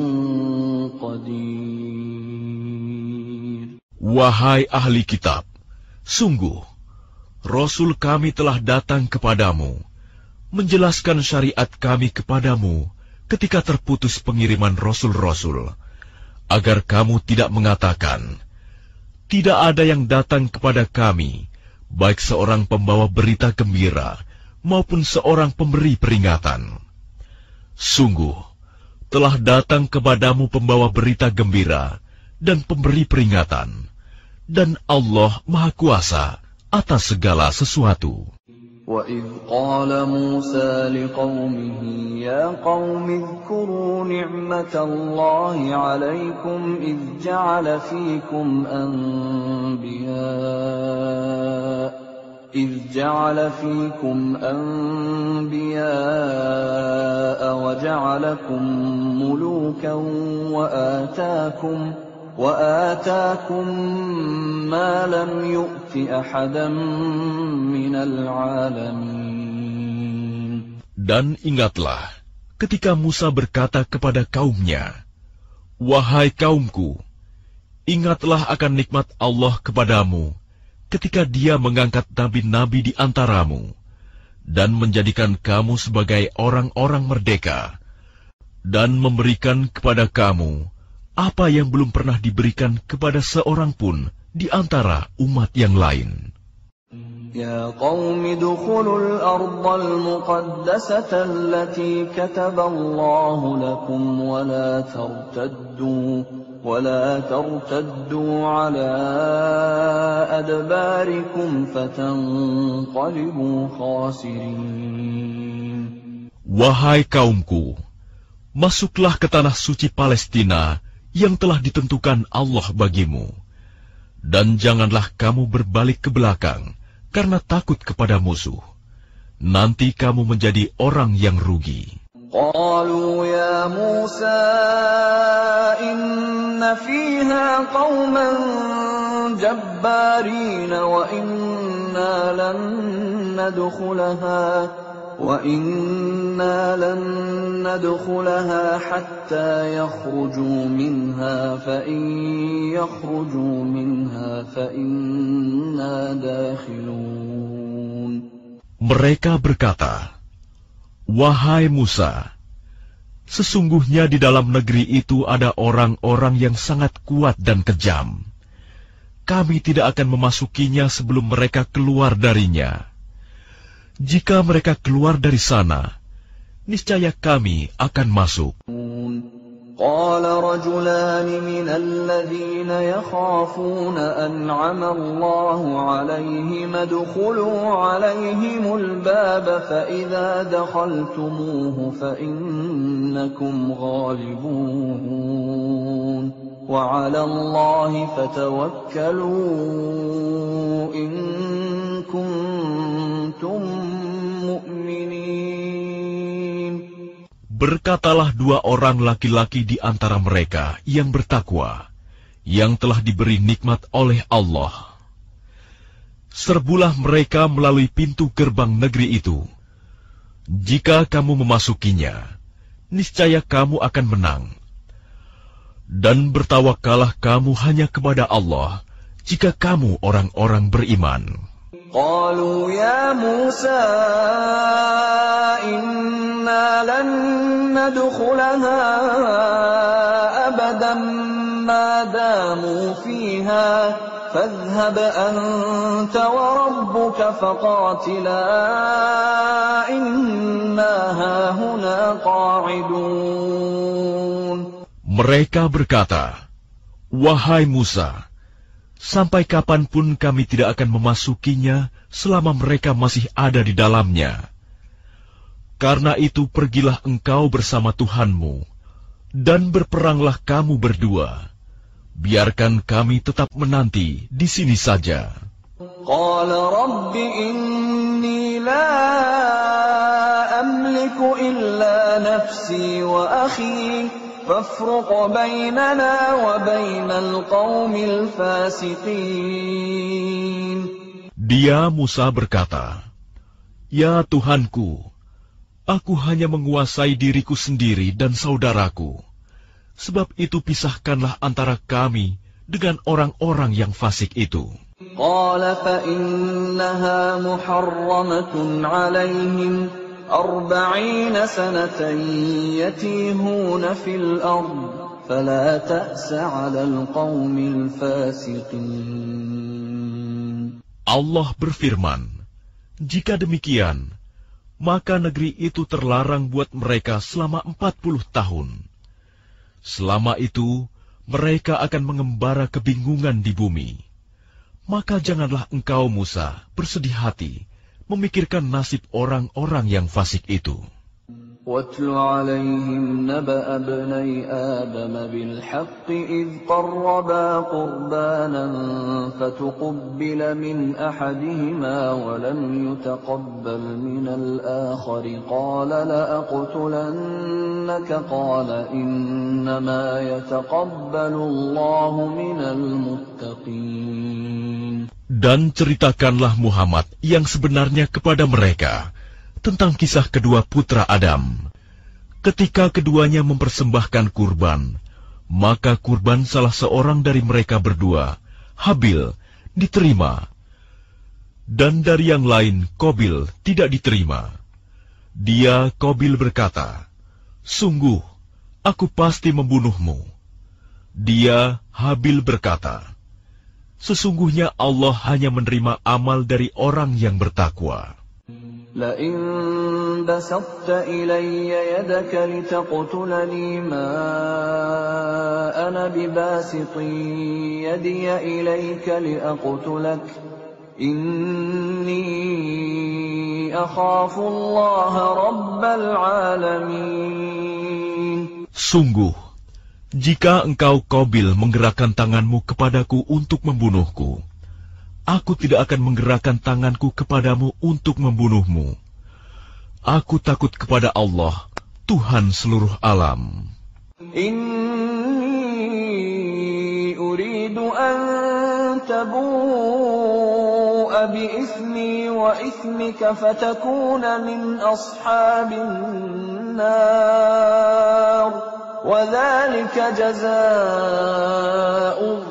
قدير. Wahai ahli kitab, sungguh Rasul kami telah datang kepadamu, menjelaskan syariat kami kepadamu ketika terputus pengiriman Rasul-Rasul, agar kamu tidak mengatakan, tidak ada yang datang kepada kami, baik seorang pembawa berita gembira maupun seorang pemberi peringatan. Sungguh, telah datang kepadamu pembawa berita gembira dan pemberi peringatan, dan Allah Maha Kuasa atas segala sesuatu. وَإِذْ قَالَ مُوسَى لِقَوْمِهِ يَا قَوْمِ اذْكُرُوا نِعْمَةَ اللَّهِ عَلَيْكُمْ إِذْ جَعَلَ فِيكُمْ أَنْبِيَاءَ إِذْ جَعَلَ فِيكُمْ أَنْبِيَاءَ وَجَعَلَكُمْ مُلُوكًا وَآتَاكُمْ وَآتَاكُمْ مَا لَمْ يُؤْتِ أَحَدًا مِنَ الْعَالَمِينَ. Dan ingatlah ketika Musa berkata kepada kaumnya, wahai kaumku, ingatlah akan nikmat Allah kepadamu ketika Dia mengangkat nabi-nabi di antaramu dan menjadikan kamu sebagai orang-orang merdeka dan memberikan kepada kamu apa yang belum pernah diberikan kepada seorang pun di antara umat yang lain. Ya qaumi dukhulul ardal muqaddasata allati kataballahu lakum wa la tartaddu wa la tartaddu ala adbarikum fatanqalibu khasirin. Wahai kaumku, masuklah ke tanah suci Palestina yang telah ditentukan Allah bagimu, dan janganlah kamu berbalik ke belakang karena takut kepada musuh. Nanti kamu menjadi orang yang rugi. قالوا يا موسى إن فيها قوما جبارين وإنا لن ندخلها وإنا لن ندخلها حتى يخرجوا منها فإن يخرجوا منها فإنا داخلون. Mereka berkata, "Wahai Musa, sesungguhnya di dalam negeri itu ada orang-orang yang sangat kuat dan kejam. Kami tidak akan memasukinya sebelum mereka keluar darinya. Jika mereka keluar dari sana, niscaya kami akan masuk." قال رجلان من الذين يخافون أنعم الله عليهم ادخلوا عليهم الباب فإذا دخلتموه فإنكم غالبون وعلى الله فتوكلوا إن كنتم مؤمنين. Berkatalah dua orang laki-laki di antara mereka yang bertakwa, yang telah diberi nikmat oleh Allah. Serbulah mereka melalui pintu gerbang negeri itu. Jika kamu memasukinya, niscaya kamu akan menang. Dan bertawakallah kamu hanya kepada Allah, jika kamu orang-orang beriman. قالوا يا موسى إنا لن ندخلها أبدا ما داموا فيها فاذهب أنت وربك فقاتلا إنا هاهنا قاعدون. Mereka berkata, "Wahai Musa, sampai kapanpun kami tidak akan memasukinya selama mereka masih ada di dalamnya. Karena itu pergilah engkau bersama Tuhanmu, dan berperanglah kamu berdua. Biarkan kami tetap menanti di sini saja." قال رب إني لا أملك إلا نفسي وأخي فافرق بيننا وبين القوم الفاسقين. Dia Musa berkata, "Ya Tuhanku, aku hanya menguasai diriku sendiri dan saudaraku. Sebab itu pisahkanlah antara kami dengan orang-orang yang fasik itu." قال فإنها محرمة عليهم أربعين سنة يتيهون في الأرض فلا تأس على القوم الفاسقين. Allah berfirman, "Jika demikian, maka negeri itu terlarang buat mereka selama empat puluh tahun. Selama itu, mereka akan mengembara kebingungan di bumi. Maka janganlah engkau, Musa, bersedih hati memikirkan nasib orang-orang yang fasik itu." وَاتْلُ عَلَيْهِمْ نَبَأَ ابْنَيْ آدَمَ بِالْحَقِّ إِذْ قَرَّبَا قُرْبَانًا فَتُقُبِّلَ مِنْ أَحَدِهِمَا وَلَمْ يُتَقَبَّلْ مِنَ الْآخَرِ قَالَ لَأَقْتُلَنَّكَ قَالَ إِنَّمَا يَتَقَبَّلُ اللَّهُ مِنَ الْمُتَّقِينَ. Dan ceritakanlah Muhammad yang sebenarnya kepada mereka tentang kisah kedua putra Adam. Ketika keduanya mempersembahkan kurban, maka kurban salah seorang dari mereka berdua, Habil, diterima. Dan dari yang lain, Qabil, tidak diterima. Dia, Qabil, berkata, "Sungguh, aku pasti membunuhmu." Dia, Habil, berkata, "Sesungguhnya Allah hanya menerima amal dari orang yang bertakwa." لئن بسطت إلي يدك لتقتلني ما أنا بباسط يدي إليك لأقتلك إني أخاف الله رب العالمين. Sungguh, jika engkau Qabil menggerakkan tanganmu kepadaku untuk membunuhku, aku tidak akan menggerakkan tanganku kepadamu untuk membunuhmu. Aku takut kepada Allah, Tuhan seluruh alam. Inni uridu an tabu'a bi ithmi wa ithmika fatakuna min ashabin nar wa dhalika jazaa'ul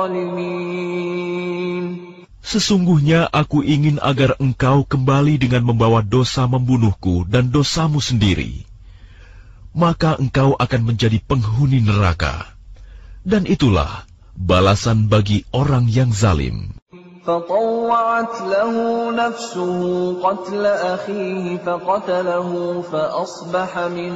zalimin. Sesungguhnya aku ingin agar engkau kembali dengan membawa dosa membunuhku dan dosamu sendiri. Maka engkau akan menjadi penghuni neraka. Dan itulah balasan bagi orang yang zalim. فطوعت له نفسه قتل أخيه فقتله فأصبح من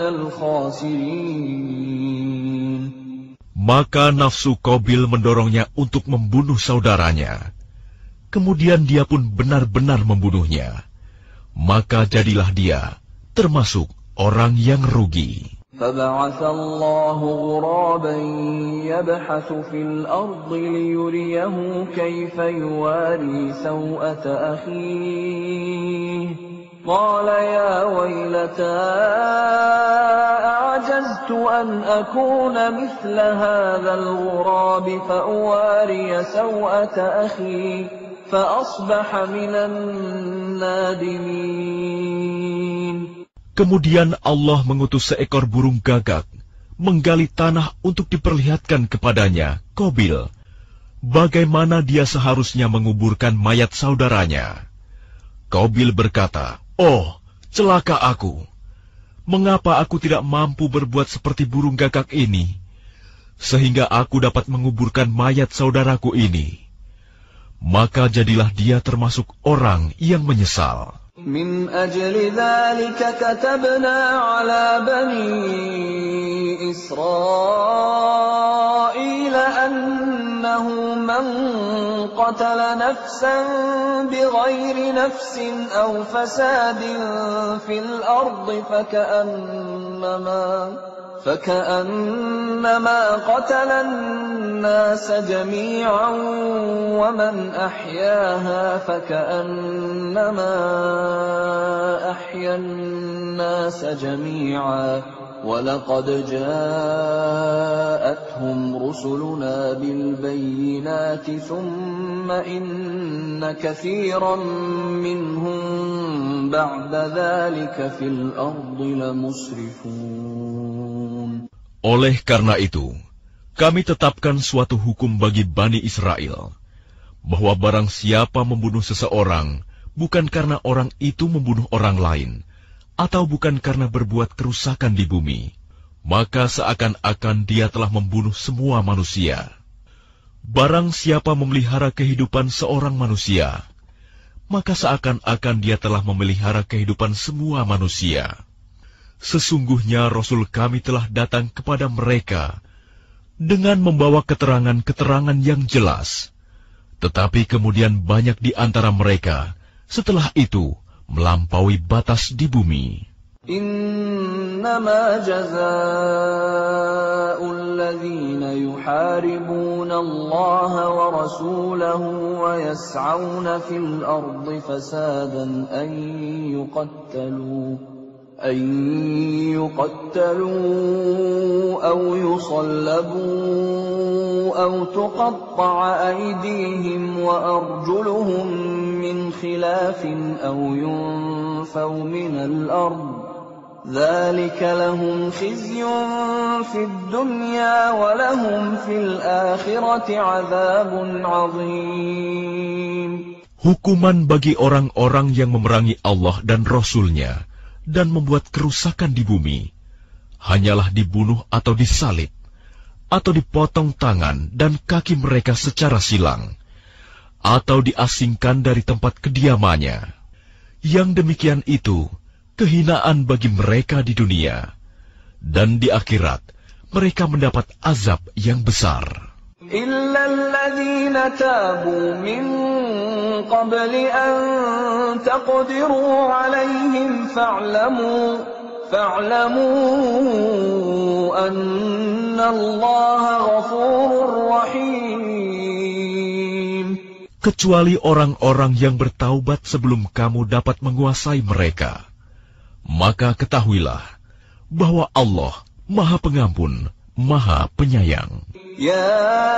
الخاسرين. Maka nafsu Qabil mendorongnya untuk membunuh saudaranya. Kemudian dia pun benar-benar membunuhnya. Maka jadilah dia termasuk orang yang rugi. فبعث الله غرابا يبحث في الأرض ليريه كيف يواري سوءة أخيه قال يا ويلتى أعجزت أن أكون مثل هذا الغراب فأواري سوءة أخي فأصبح من النادمين. Kemudian Allah mengutus seekor burung gagak, menggali tanah untuk diperlihatkan kepadanya, Qabil, bagaimana dia seharusnya menguburkan mayat saudaranya. Qabil berkata, "Oh, celaka aku! Mengapa aku tidak mampu berbuat seperti burung gagak ini, sehingga aku dapat menguburkan mayat saudaraku ini?" Maka jadilah dia termasuk orang yang menyesal. من أجل ذلك كتبنا على بني إسرائيل أنه من قتل نفسا بغير نفس أو فساد في الأرض فكأنما فكأنما قتل الناس جميعا ومن أحياها فكأنما أحيا الناس جميعا ولقد جاءتهم رسلنا بالبينات ثم إن كثيرا منهم بعد ذلك في الأرض لمسرفون. Oleh karena itu, kami tetapkan suatu hukum bagi Bani Israel, bahwa barang siapa membunuh seseorang, bukan karena orang itu membunuh orang lain, atau bukan karena berbuat kerusakan di bumi, maka seakan-akan dia telah membunuh semua manusia. Barang siapa memelihara kehidupan seorang manusia, maka seakan-akan dia telah memelihara kehidupan semua manusia. Sesungguhnya Rasul kami telah datang kepada mereka dengan membawa keterangan-keterangan yang jelas. Tetapi kemudian banyak di antara mereka setelah itu melampaui batas di bumi. Innama jazaa'ul ladzina yuharibuna Allah wa rasulahu wa yas'auna fil ardi fasadan an yuqattalu أن يقتلوا أو يصلبوا أو تقطع أيديهم وأرجلهم من خلاف أو ينفوا من الأرض ذلك لهم خزي في الدنيا ولهم في الآخرة عذاب عظيم. Hukuman bagi orang-orang yang memerangi Allah dan Rasul-Nya dan membuat kerusakan di bumi, hanyalah dibunuh atau disalib, atau dipotong tangan dan kaki mereka secara silang, atau diasingkan dari tempat kediamannya. Yang demikian itu kehinaan bagi mereka di dunia, dan di akhirat mereka mendapat azab yang besar. إلا الذين تابوا من قبل أن تقدروا عليهم فاعلموا فاعلموا أن الله غفور رحيم. Kecuali orang-orang yang bertaubat sebelum kamu dapat menguasai mereka, maka ketahuilah bahwa Allah Maha Pengampun, Maha Penyayang. Ya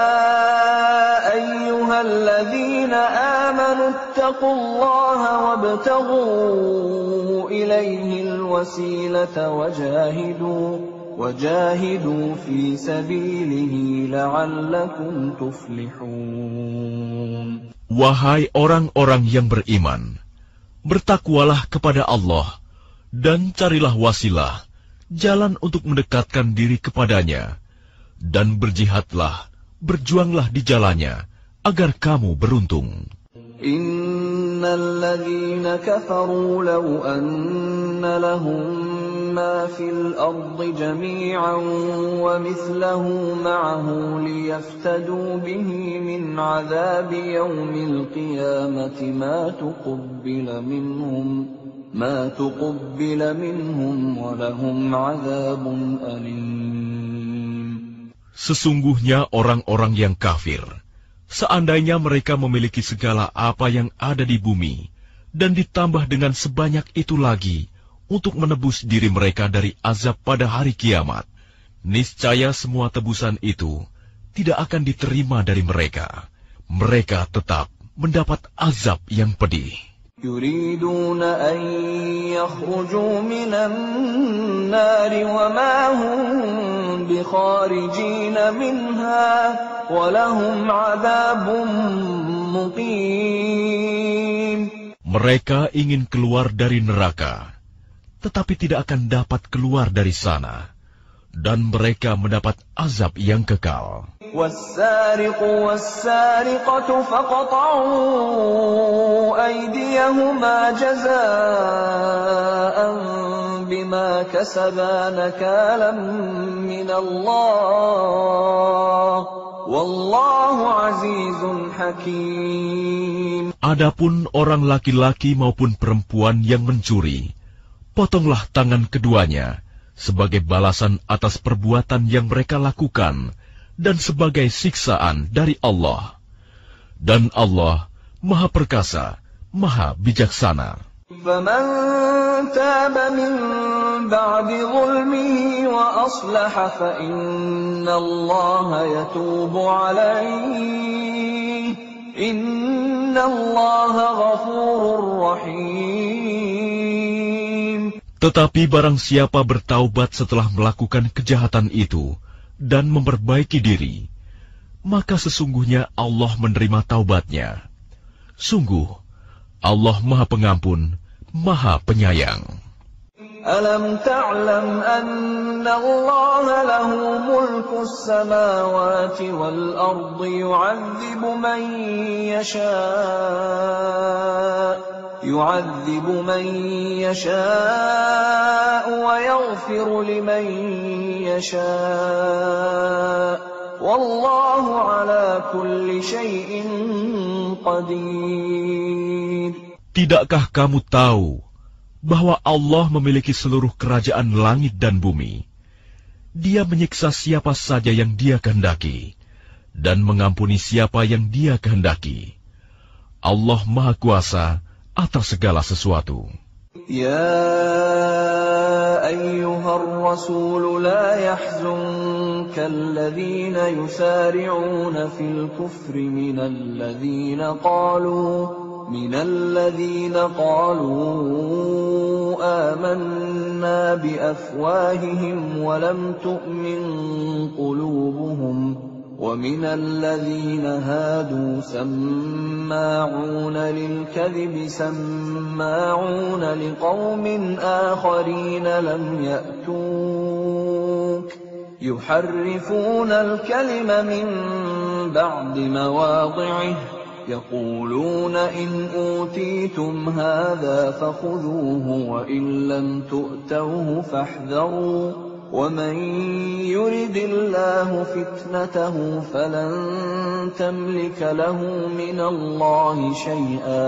ayyuhalladzina amanu ittaqullaha wabtaghu ilaihil wasilata wajahidu wajahidu fi sabilihi la'allakum tuflihun. Wahai orang-orang yang beriman, bertakwalah kepada Allah dan carilah wasilah, jalan untuk mendekatkan diri kepadanya, dan berjihadlah, berjuanglah di jalannya, agar kamu beruntung. Innal ladzina kafaru law anna lahum ma fil ardi jami'an wa mithluhu ma'ahu liyaftadu bihi min 'adzabi yawmil qiyamati ma tuqabbala minhum ma tuqabbala minhum wa lahum 'adzabun alim. Sesungguhnya orang-orang yang kafir, seandainya mereka memiliki segala apa yang ada di bumi, dan ditambah dengan sebanyak itu lagi, untuk menebus diri mereka dari azab pada hari kiamat, niscaya semua tebusan itu tidak akan diterima dari mereka. Mereka tetap mendapat azab yang pedih. Yuriduna an yakhruju minan nari wa ma hum bikharijina minha wa lahum 'adzabun muqim. Mereka ingin keluar dari neraka, tetapi tidak akan dapat keluar dari sana, dan mereka mendapat azab yang kekal. وَالسَّارِقُ وَالسَّارِقَةُ فَقَطَعُوا أَيْدِيَهُمَا جَزَاءً بِمَا كَسَبَا نَكَالًا مِنَ اللَّهِ وَاللَّهُ عَزِيزٌ حَكِيمٌ. Adapun orang laki-laki maupun perempuan yang mencuri, potonglah tangan keduanya sebagai balasan atas perbuatan yang mereka lakukan dan sebagai siksaan dari Allah. Dan Allah Maha Perkasa, Maha Bijaksana. فَمَنْ تَابَ مِنْ بَعْدِ ظُلْمِهِ وَأَصْلَحَ فَإِنَّ اللَّهَ يَتُوبُ عَلَيْهِ إِنَّ اللَّهَ غَفُورٌ رَحِيمٌ. Tetapi barang siapa bertaubat setelah melakukan kejahatan itu dan memperbaiki diri, maka sesungguhnya Allah menerima taubatnya. Sungguh, Allah Maha Pengampun, Maha Penyayang. Alam ta'lam anna Allah lahu mulku as-samawati wal ardi yu'adzibu man yasha' يعذب من يشاء ويغفر لمن يشاء والله على كل شيء قدير. Tidakkah kamu tahu bahwa Allah memiliki seluruh kerajaan langit dan bumi? Dia menyiksa siapa saja yang Dia kehendaki dan mengampuni siapa yang Dia kehendaki. Allah Maha Kuasa atas segala sesuatu. Ya ayyuhar rasul la yahzunka alladhina yusari'una fil kufri minal ladhina qalu minal ladhina qalu amanna bi afwahihim wa lam tu'min qulubuhum وَمِنَ الَّذِينَ هَادُوا سَمَّاعُونَ لِلْكَذِبِ سَمَّاعُونَ لِقَوْمٍ آخَرِينَ لَمْ يَأْتُوكَ يُحَرِّفُونَ الْكَلِمَ مِنْ بَعْدِ مَوَاضِعِهِ يَقُولُونَ إِنْ أُوتِيتُمْ هَذَا فَخُذُوهُ وَإِنْ لَمْ تُؤْتَوْهُ فَاحْذَرُوا وَمَنْ يُرِدِ اللَّهُ فِتْنَتَهُ فَلَنْ تَمْلِكَ لَهُ مِنَ اللَّهِ شَيْئًا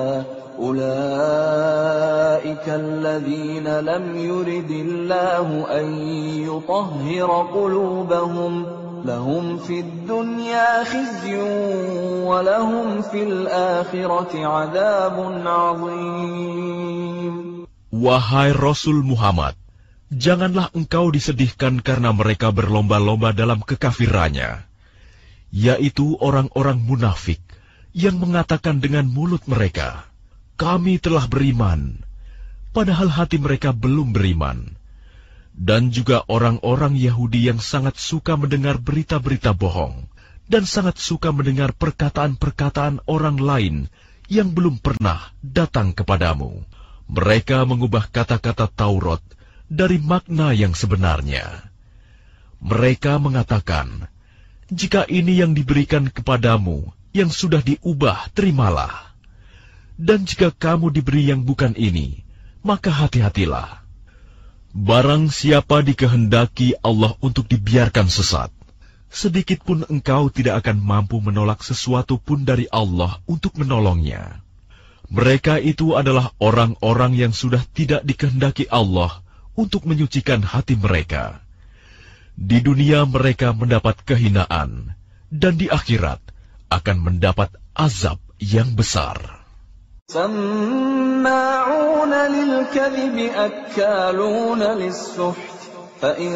أُولَئِكَ الَّذِينَ لَمْ يُرِدِ اللَّهُ أَنْ يُطَهِّرَ قُلُوبَهُمْ لَهُمْ فِي الدُّنْيَا خِزْيٌ وَلَهُمْ فِي الْآخِرَةِ عَذَابٌ عَظِيمٌ. Wahai Rasul Muhammad, Janganlah engkau disedihkan karena mereka berlomba-lomba dalam kekafirannya, yaitu orang-orang munafik yang mengatakan dengan mulut mereka, "Kami telah beriman," padahal hati mereka belum beriman. Dan juga orang-orang Yahudi yang sangat suka mendengar berita-berita bohong dan sangat suka mendengar perkataan-perkataan orang lain yang belum pernah datang kepadamu. Mereka mengubah kata-kata Taurat dari makna yang sebenarnya. Mereka mengatakan, "Jika ini yang diberikan kepadamu, yang sudah diubah, terimalah. Dan jika kamu diberi yang bukan ini, maka hati-hatilah. Barang siapa dikehendaki Allah untuk dibiarkan sesat, sedikit pun engkau tidak akan mampu menolak sesuatu pun dari Allah untuk menolongnya. Mereka itu adalah orang-orang yang sudah tidak dikehendaki Allah untuk menyucikan hati mereka. Di dunia mereka mendapat kehinaan, dan di akhirat akan mendapat azab yang besar." سماعون للكذب أكالون للسحت فإن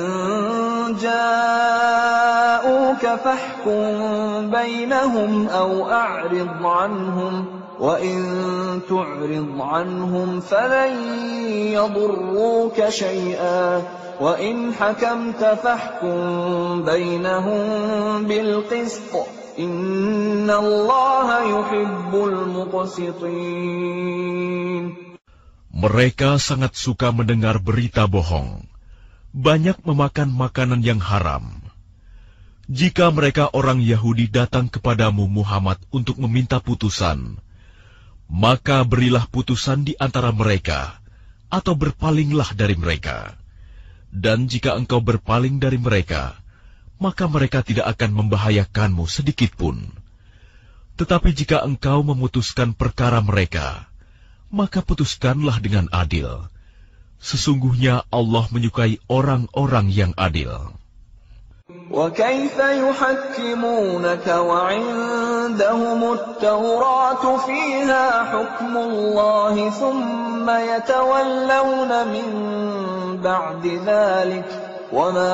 جاءوك فاحكم بينهم أو أعرض عنهم وإن تعرض عنهم فلن يضروك شيئا وإن حكمت فاحكم بينهم بالقسط Inna Allah yuhibbul muqsitin. Mereka sangat suka mendengar berita bohong, banyak memakan makanan yang haram. Jika mereka orang Yahudi datang kepadamu Muhammad untuk meminta putusan, maka berilah putusan di antara mereka, atau berpalinglah dari mereka. Dan jika engkau berpaling dari mereka, maka mereka tidak akan membahayakanmu sedikitpun. Tetapi jika engkau memutuskan perkara mereka, maka putuskanlah dengan adil. Sesungguhnya Allah menyukai orang-orang yang adil. وَكَيْفَ يُحَكِّمُونَكَ وَعِندَهُمُ التَّوْرَاةُ فِيهَا حُكْمُ اللَّهِ ثُمَّ يَتَوَلَّوْنَ مِن بَعْدِ ذَلِكَ وَمَا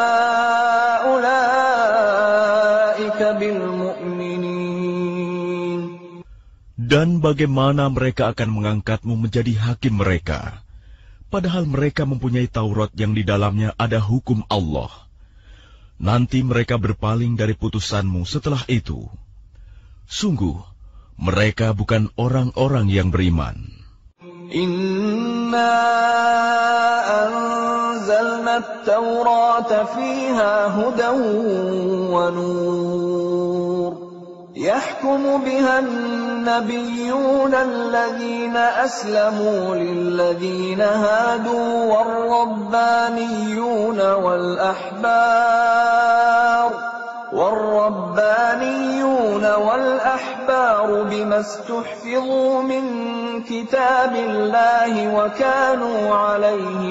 أُولَئِكَ بِالْمُؤْمِنِينَ. Dan bagaimana mereka akan mengangkatmu menjadi hakim mereka, padahal mereka mempunyai Taurat yang di dalamnya ada hukum Allah. Nanti mereka berpaling dari putusanmu setelah itu. Sungguh, mereka bukan orang-orang yang beriman. Inna anzalna at-taurata fiha hudan wa nur. Yahkumu biha an-nabiyyuna alladhina aslamu lilladhina hadu war-rabbaniyuna wal-ahbar والربانيون والأحبار بما استحفظوا من كتاب الله وكانوا عليه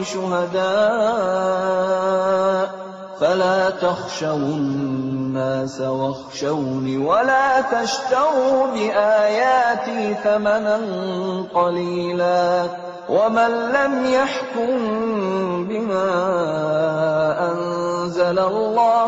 شهداء فلا تخشوا الناس واخشوني ولا تشتروا بآياتي ثمنا قليلا ومن لم يحكم بما أنزل الله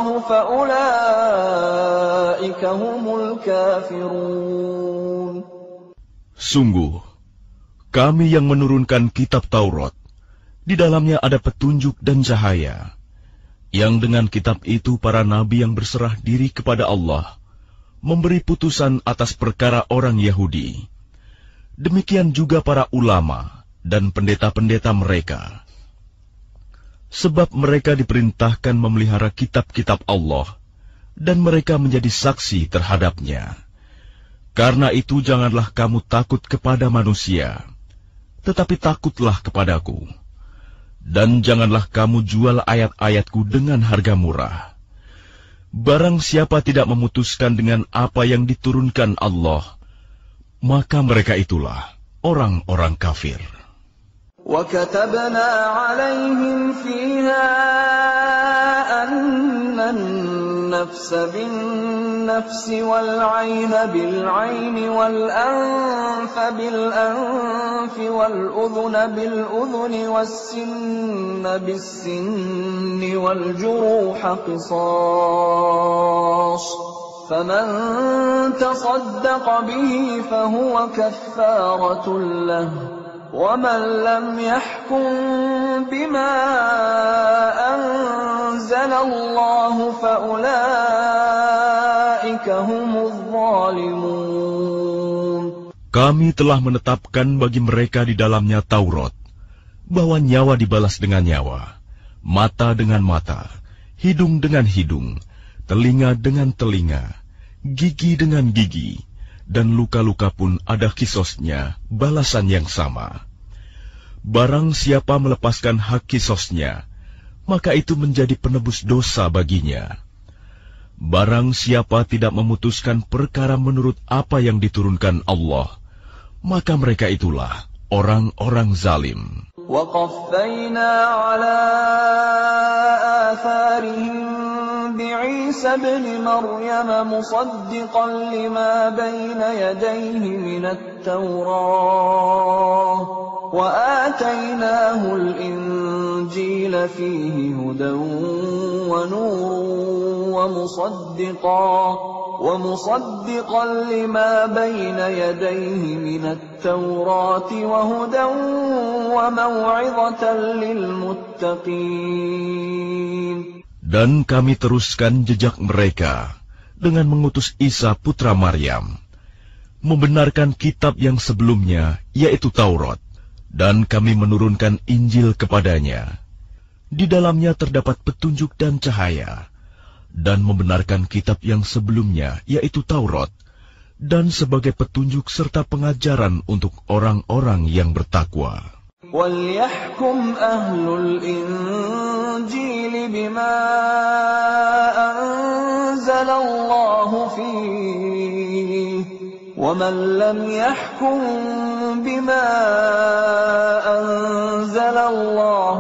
فأولئك هم الكافرون. Sungguh, kami yang menurunkan kitab Taurat, di dalamnya ada petunjuk dan cahaya, yang dengan kitab itu para nabi yang berserah diri kepada Allah memberi putusan atas perkara orang Yahudi. Demikian juga para ulama dan pendeta-pendeta mereka. Sebab mereka diperintahkan memelihara kitab-kitab Allah, dan mereka menjadi saksi terhadapnya. Karena itu janganlah kamu takut kepada manusia, tetapi takutlah kepadaku. Dan janganlah kamu jual ayat-ayatku dengan harga murah. Barang siapa tidak memutuskan dengan apa yang diturunkan Allah, maka mereka itulah orang-orang kafir. وَكَتَبْنَا عَلَيْهِمْ فِيهَا أَنَّ النَّفْسَ بِالنَّفْسِ بالنفس والعين بالعين والأنف بالأنف والأذن بالأذن والسن بالسن والجروح قصاص فمن تصدق به فهو كفارة له ومن لم يحكم بما أنزل الله فأولئك هم الظالمون. Kami telah menetapkan bagi mereka di dalamnya Taurat, bahwa nyawa dibalas dengan nyawa, mata dengan mata, hidung dengan hidung, telinga dengan telinga, gigi dengan gigi, dan luka-luka pun ada kisosnya, balasan yang sama. Barang siapa melepaskan hak kisosnya, maka itu menjadi penebus dosa baginya. Barang siapa tidak memutuskan perkara menurut apa yang diturunkan Allah, maka mereka itulah orang-orang zalim. وَقَفَّيْنَا عَلَى آثَارِهِمْ بِعِيسَى ابْنِ مَرْيَمَ مُصَدِّقًا لِمَا بَيْنَ يَدَيْهِ مِنَ التَّوْرَاةِ وَآتَيْنَاهُ الْإِنْجِيلَ فِيهِ هُدًى وَنُورٌ وَمُصَدِّقًا وَمُصَدِّقًا لِمَا بَيْنَ يَدَيْهِ مِنَ التَّوْرَاةِ وَهُدًى وَمَوْعِظَةً لِلْمُتَّقِينَ. Dan kami teruskan jejak mereka dengan mengutus Isa putra Maryam, membenarkan kitab yang sebelumnya, yaitu Taurat, dan kami menurunkan Injil kepadanya. Di dalamnya terdapat petunjuk dan cahaya, dan membenarkan kitab yang sebelumnya, yaitu Taurat, dan sebagai petunjuk serta pengajaran untuk orang-orang yang bertakwa. وَلْيَحْكُمْ أَهْلُ الْإِنْجِيلِ بِمَا أَنزَلَ اللَّهُ فِيهِ وَمَنْ لَمْ يَحْكُمْ بِمَا أَنزَلَ اللَّهُ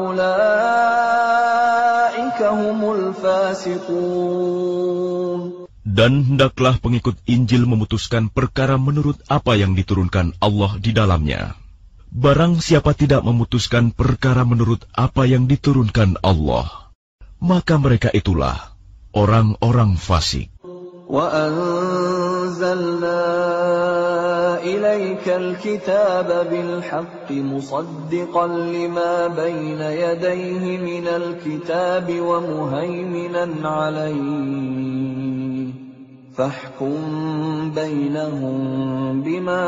فَأُولَئِكَ هُمُ الْفَاسِقُونَ. Dan hendaklah pengikut Injil memutuskan perkara menurut apa yang diturunkan Allah di dalamnya. Barang siapa tidak memutuskan perkara menurut apa yang diturunkan Allah, maka mereka itulah orang-orang fasik. وَأَنزَلْنَا إِلَيْكَ الْكِتَابَ بِالْحَقِّ مُصَدِّقًا لِمَا بَيْنَ يَدَيْهِ مِنَ الْكِتَابِ وَمُهَيْمِنًا عَلَيْهِ فَاحْكُمْ بَيْنَهُمْ بِمَا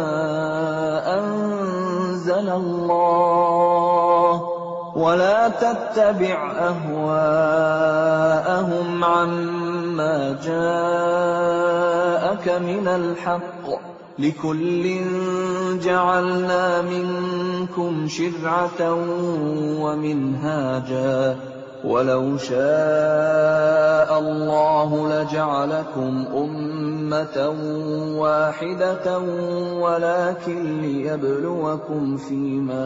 أَنزَلَ اللَّهُ وَلَا تَتَّبِعْ أَهْوَاءَهُمْ عَمَّا جَاءَكَ مِنَ الْحَقِّ لِكُلٍّ جَعَلْنَا مِنكُمْ شِرْعَةً وَمِنْهَاجًا وَلَوْ شَاءَ اللَّهُ لَجَعَلَكُمْ أُمَّةً وَاحِدَةً وَلَكِنْ لِيَبْلُوَكُمْ فِيمَا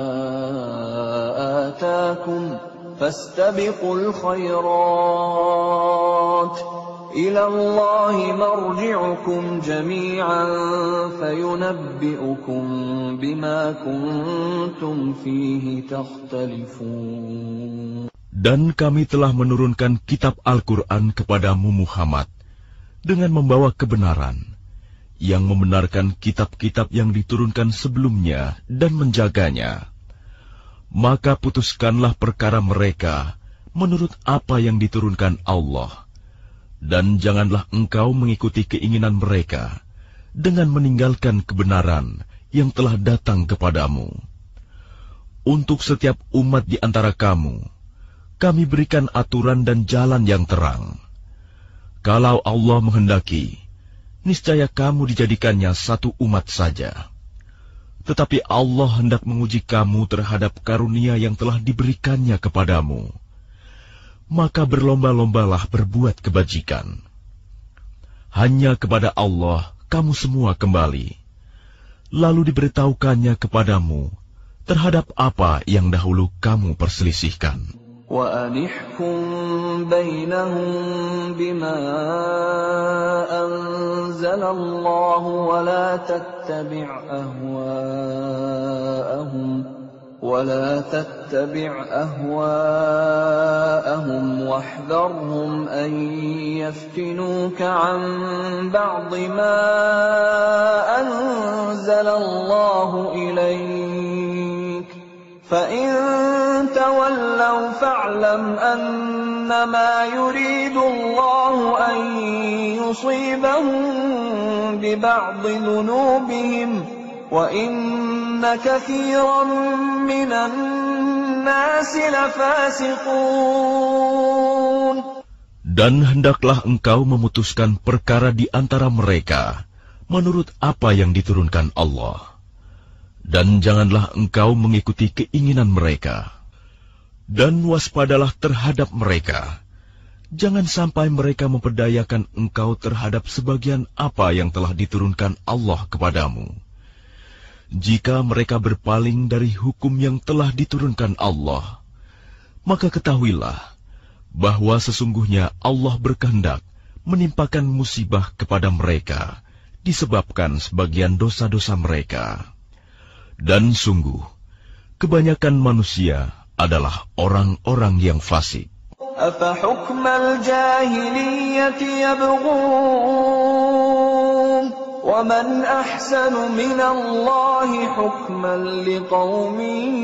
آتَاكُمْ فَاسْتَبِقُوا الْخَيْرَاتِ إِلَى اللَّهِ مَرْجِعُكُمْ جَمِيعًا فَيُنَبِّئُكُم بِمَا كُنتُمْ فِيهِ تَخْتَلِفُونَ. Dan kami telah menurunkan kitab Al-Quran kepadamu Muhammad dengan membawa kebenaran, yang membenarkan kitab-kitab yang diturunkan sebelumnya dan menjaganya. Maka putuskanlah perkara mereka menurut apa yang diturunkan Allah, dan janganlah engkau mengikuti keinginan mereka dengan meninggalkan kebenaran yang telah datang kepadamu. Untuk setiap umat di antara kamu, kami berikan aturan dan jalan yang terang. Kalau Allah menghendaki, niscaya kamu dijadikannya satu umat saja. Tetapi Allah hendak menguji kamu terhadap karunia yang telah diberikannya kepadamu. Maka berlomba-lombalah berbuat kebajikan. Hanya kepada Allah kamu semua kembali. Lalu diberitahukannya kepadamu terhadap apa yang dahulu kamu perselisihkan. وأنحكم بينهم بما أنزل الله ولا تتبع أهواءهم ولا تتبع أهواءهم واحذرهم أن يفتنوك عن بعض ما أنزل الله إليك فإن تولوا فاعلم أنما يريد الله أن يصيبهم ببعض ذنوبهم وَإِنَّ كَثِيرًا مِنَ النَّاسِ لَفَاسِقُونَ. Dan hendaklah engkau memutuskan perkara di antara mereka menurut apa yang diturunkan Allah. Dan janganlah engkau mengikuti keinginan mereka. Dan waspadalah terhadap mereka. Jangan sampai mereka memperdayakan engkau terhadap sebagian apa yang telah diturunkan Allah kepadamu. Jika mereka berpaling dari hukum yang telah diturunkan Allah, maka ketahuilah bahwa sesungguhnya Allah berkehendak menimpakan musibah kepada mereka disebabkan sebagian dosa-dosa mereka. Dan sungguh, kebanyakan manusia adalah orang-orang yang fasik. أَفَحُكْمَ الْجَاهِلِيَّةِ يَبْغُونَ وَمَنْ أَحْسَنُ مِنَ اللَّهِ حُكْمًا لِقَوْمٍ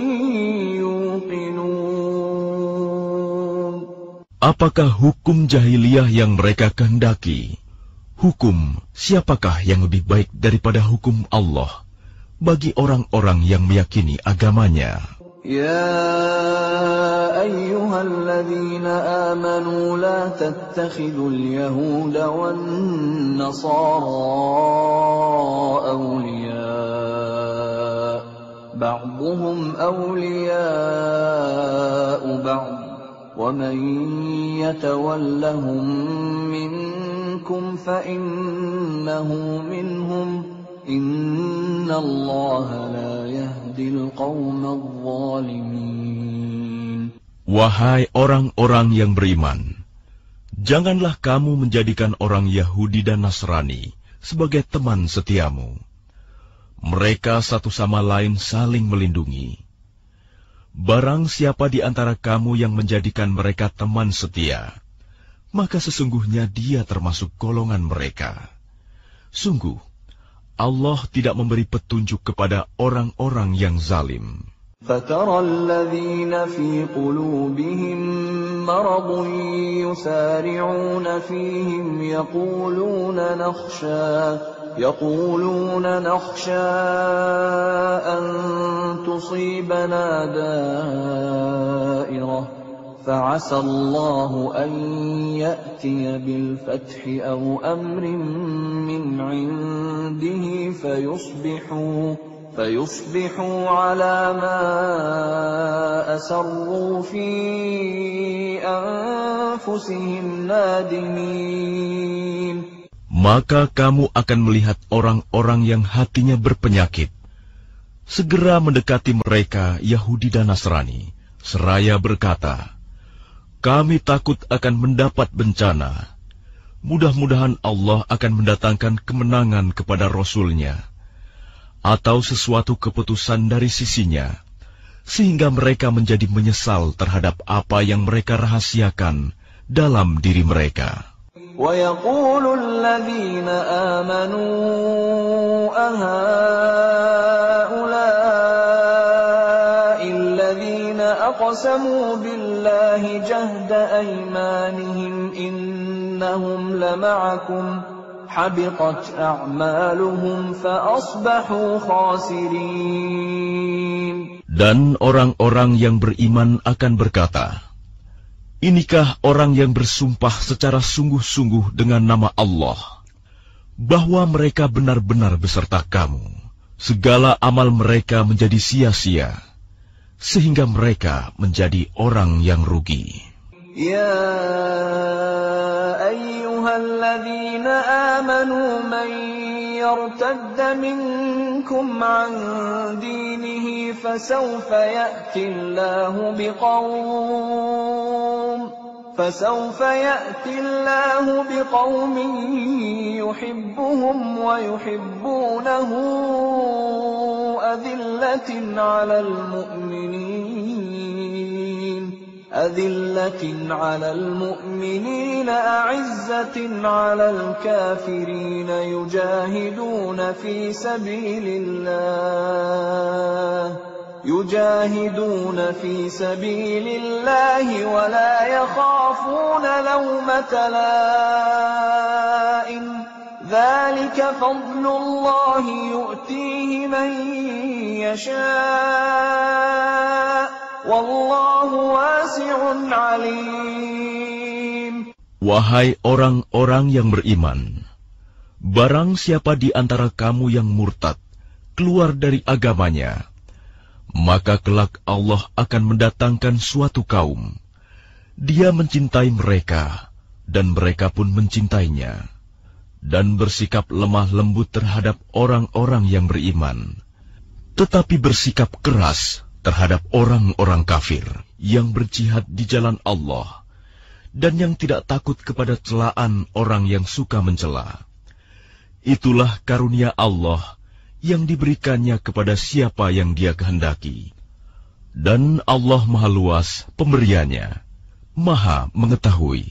يُوقِنُونَ. Apakah hukum jahiliyah yang mereka kehendaki? Hukum siapakah yang lebih baik daripada hukum Allah bagi orang-orang yang meyakini agamanya? يا أيها الذين آمنوا لا تتخذوا اليهود والنصارى أولياء بعضهم أولياء بعض ومن يتولهم منكم فإنه منهم Inna Allah la yahdil qawmal zalimin. Wahai orang-orang yang beriman, janganlah kamu menjadikan orang Yahudi dan Nasrani sebagai teman setiamu. Mereka satu sama lain saling melindungi. Barang siapa di antara kamu yang menjadikan mereka teman setia, maka sesungguhnya dia termasuk golongan mereka. Sungguh, Allah tidak memberi petunjuk kepada orang-orang yang zalim. فَتَرَى الَّذِينَ فِي قُلُوبِهِم مَّرَضٌ يُسَارِعُونَ فِيهِمْ يَقُولُونَ نَخْشَىٰ يَقُولُونَ نَخْشَىٰ أَن تُصِيبَنَا دَائِرَةٌ فَعَسَى اللَّهُ أَن يَأْتِيَ بِالْفَتْحِ أَوْ أَمْرٍ مِّنْ عِندِهِ فَيُصْبِحُوا فَيُصْبِحُوا عَلَى مَا أَسَرُّوا فِي أَنفُسِهِمْ نَادِمِينَ. Maka kamu akan melihat orang-orang yang hatinya berpenyakit segera mendekati mereka Yahudi dan Nasrani, seraya berkata, kami takut akan mendapat bencana. Mudah-mudahan Allah akan mendatangkan kemenangan kepada Rasul-Nya, atau sesuatu keputusan dari sisinya, sehingga mereka menjadi menyesal terhadap apa yang mereka rahasiakan dalam diri mereka. وَيَقُولُ الَّذِينَ آمَنُوا أَهَٰؤُلَاءِ الَّذِينَ أَقْسَمُوا بِاللَّهِ جَهْدَ أَيْمَانِهِمْ إِنَّهُمْ لَمَعَكُمْ حَبِطَتْ أَعْمَالُهُمْ فَأَصْبَحُوا خَاسِرِينَ. Dan orang-orang yang beriman akan berkata, inikah orang yang bersumpah secara sungguh-sungguh dengan nama Allah, bahwa mereka benar-benar beserta kamu. Segala amal mereka menjadi sia-sia, sehingga mereka menjadi orang yang rugi. Ya ayyuhalladzina amanu man yartadda minkum منكم عن دينه فسوف يأتي الله بقوم فسوف يأتي الله بقوم يحبهم ويحبونه أذلة على المؤمنين أذلة على المؤمنين أعزة على الكافرين يجاهدون في سبيل الله يجاهدون في سبيل الله ولا يخافون لومة لائم ذلك فضل الله يؤتيه من يشاء والله واسع عليم. Wahai orang-orang yang beriman, barang siapa di antara kamu yang murtad keluar dari agamanya, maka kelak Allah akan mendatangkan suatu kaum. Dia mencintai mereka, dan mereka pun mencintainya, dan bersikap lemah lembut terhadap orang-orang yang beriman, tetapi bersikap keras terhadap orang-orang kafir yang berjihad di jalan Allah, dan yang tidak takut kepada celaan orang yang suka mencela. Itulah karunia Allah yang diberikannya kepada siapa yang Dia kehendaki. Dan Allah Maha Luas pemberiannya, Maha mengetahui.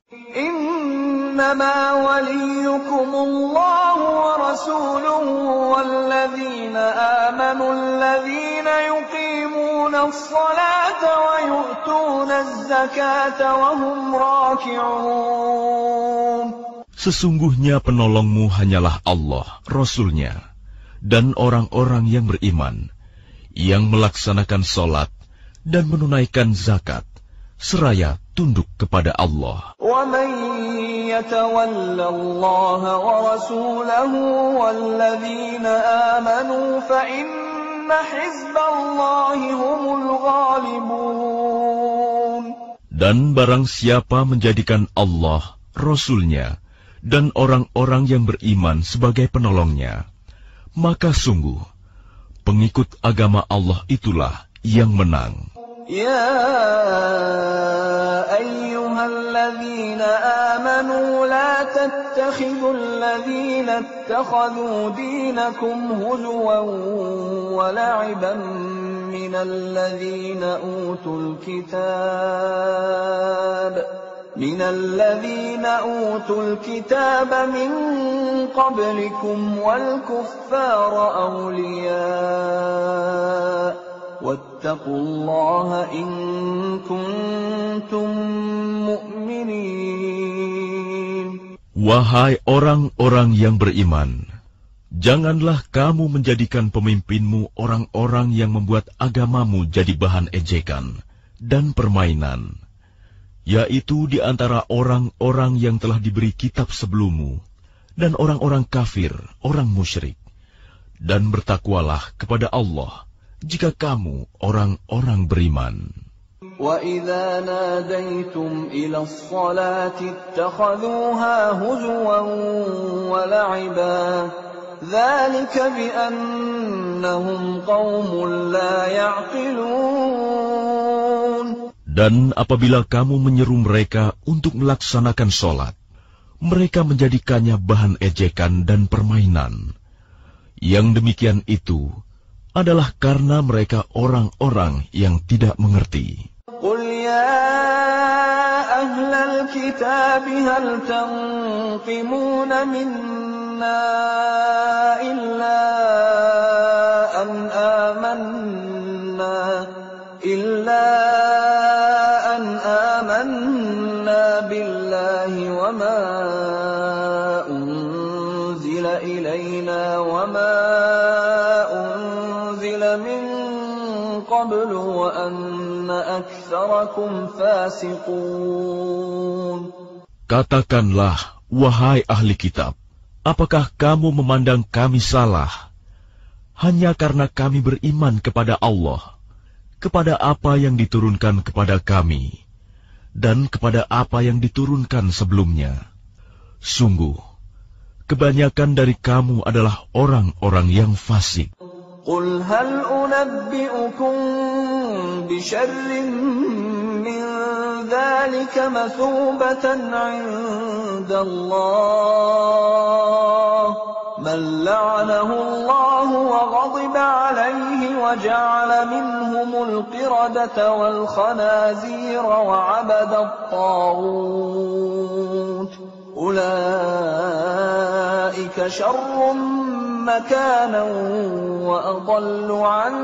Innama waliyukumullahu wa rasuluhu walladzina amanu alladzina yuqimuna as-salata wa yu'tuna az-zakata wa hum raki'un. Sesungguhnya penolongmu hanyalah Allah, Rasul-Nya, dan orang-orang yang beriman, yang melaksanakan sholat dan menunaikan zakat, seraya tunduk kepada Allah. وَمَن يَتَوَلَّ اللَّهَ وَرَسُولَهُ وَالَّذِينَ آمَنُوا فَإِنَّ حِزْبَ اللَّهِ هُمُ الْغَالِبُونَ. Dan barang siapa menjadikan Allah, Rasul-Nya, dan orang-orang yang beriman sebagai penolongnya, maka sungguh pengikut agama Allah itulah yang menang. Ya ayyuhalladzina amanu la tattakhidul ladzina ittakhadhu dinakum huzwan wa la'iban minal ladzina utul kitab من الذين أوتوا الكتاب من قبلكم والكفار أولياء واتقوا الله إن كنتم مؤمنين. Wahai orang-orang yang beriman, janganlah kamu menjadikan pemimpinmu orang-orang yang membuat agamamu jadi bahan ejekan dan permainan, yaitu di antara orang-orang yang telah diberi kitab sebelummu, dan orang-orang kafir, orang musyrik. Dan bertakwalah kepada Allah, jika kamu orang-orang beriman. وَإِذَا نَادَيْتُمْ إِلَى الصَّلَاةِ اتَّخَذُوهَا هُزُوًا وَلَعِبًا ذَلِكَ بِأَنَّهُمْ قَوْمٌ لَا يَعْقِلُونَ. Dan apabila kamu menyeru mereka untuk melaksanakan sholat, mereka menjadikannya bahan ejekan dan permainan. Yang demikian itu adalah karena mereka orang-orang yang tidak mengerti. Qul ya ahlal kitab hal tanqimuna minna illa an amanna illa آمنا بالله وما أنزل إلينا وما أنزل من قبل وأن أكثركم فاسقون. Katakanlah, wahai ahli kitab, apakah kamu memandang kami salah hanya karena kami beriman kepada Allah, kepada apa yang diturunkan kepada kami, dan kepada apa yang diturunkan sebelumnya? Sungguh, kebanyakan dari kamu adalah orang-orang yang fasik. قل هل أنبئكم بشر من ذلك مثوبة عند الله من لعنه الله وغضب عليه وجعل منهم القردة والخنازير وعبد الطاغوت أولئك شر مكانا وأضل عن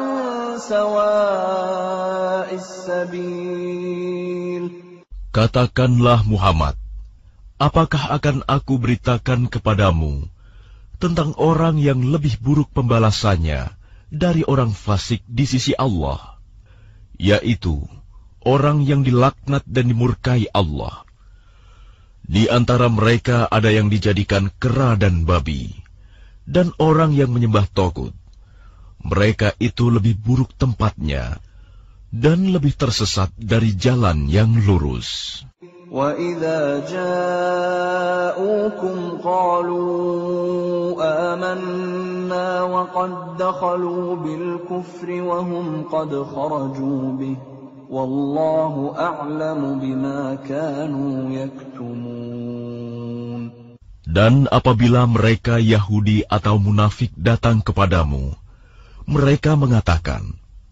سواء السبيل. Katakanlah Muhammad, apakah akan aku beritakan kepadamu tentang orang yang lebih buruk pembalasannya dari orang fasik di sisi Allah, yaitu orang yang dilaknat dan dimurkai Allah. Di antara mereka ada yang dijadikan kera dan babi, dan orang yang menyembah togut. Mereka itu lebih buruk tempatnya, dan lebih tersesat dari jalan yang lurus. وَإِذَا جَاءُوكُمْ قَالُوا آمَنَّا وَقَدْ دَخَلُوا بِالْكُفْرِ وَهُمْ قَدْ خَرَجُوا بِهِ وَاللَّهُ أَعْلَمُ بِمَا كَانُوا يَكْتُمُونَ. Dan apabila mereka Yahudi atau munafik datang kepadamu, mereka mengatakan,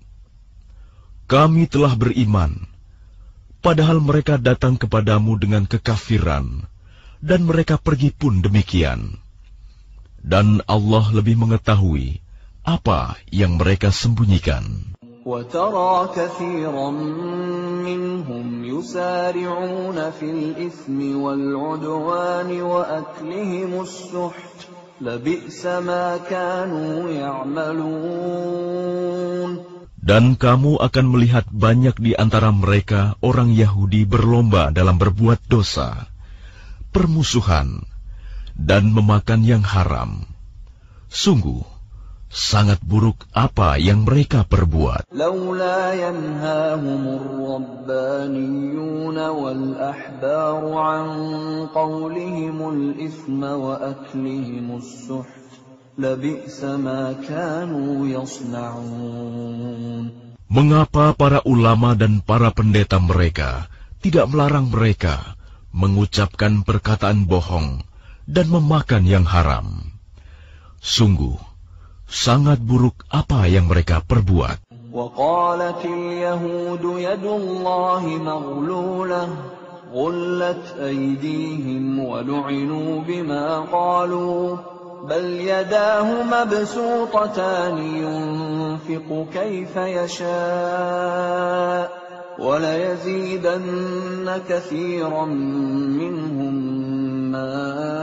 kami telah beriman, padahal mereka datang kepadamu dengan kekafiran, dan mereka pergi pun demikian. Dan Allah lebih mengetahui apa yang mereka sembunyikan. وَتَرَى كَثِيرًا مِّنْهُمْ يُسَارِعُونَ فِي الْإِثْمِ وَالْعُدْوَانِ وَأَكْلِهِمُ السُّحْتَ لَبِئْسَ مَا كَانُوا يَعْمَلُونَ. Dan kamu akan melihat banyak di antara mereka orang Yahudi berlomba dalam berbuat dosa, permusuhan, dan memakan yang haram. Sungguh, sangat buruk apa yang mereka perbuat. لولا ينهاهم الربانيون والأحبار عن قولهم الإثم وأكلهم السحت لبئس ما كانوا يصنعون. Mengapa para ulama dan para pendeta mereka tidak melarang mereka mengucapkan perkataan bohong dan memakan yang haram? Sungguh, sangat buruk apa yang mereka perbuat. وقالت اليهود يد الله مغلولة غلت أيديهم ولعنوا بما قالوا بل يداه مبسوطتان ينفق كيف يشاء وليزيدن كثيرا منهم ما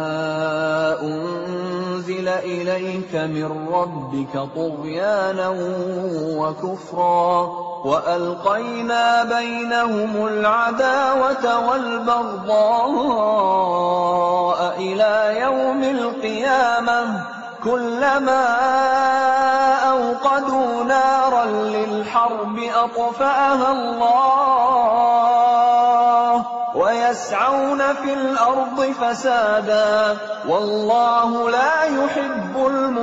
أنزل إليك من ربك طغيانا وكفرا وألقينا بينهم العداوة والبغضاء إلى يوم القيامة كلما أوقدوا نارا للحرب أطفأها الله ويسعون في الأرض فسادا والله لا يحب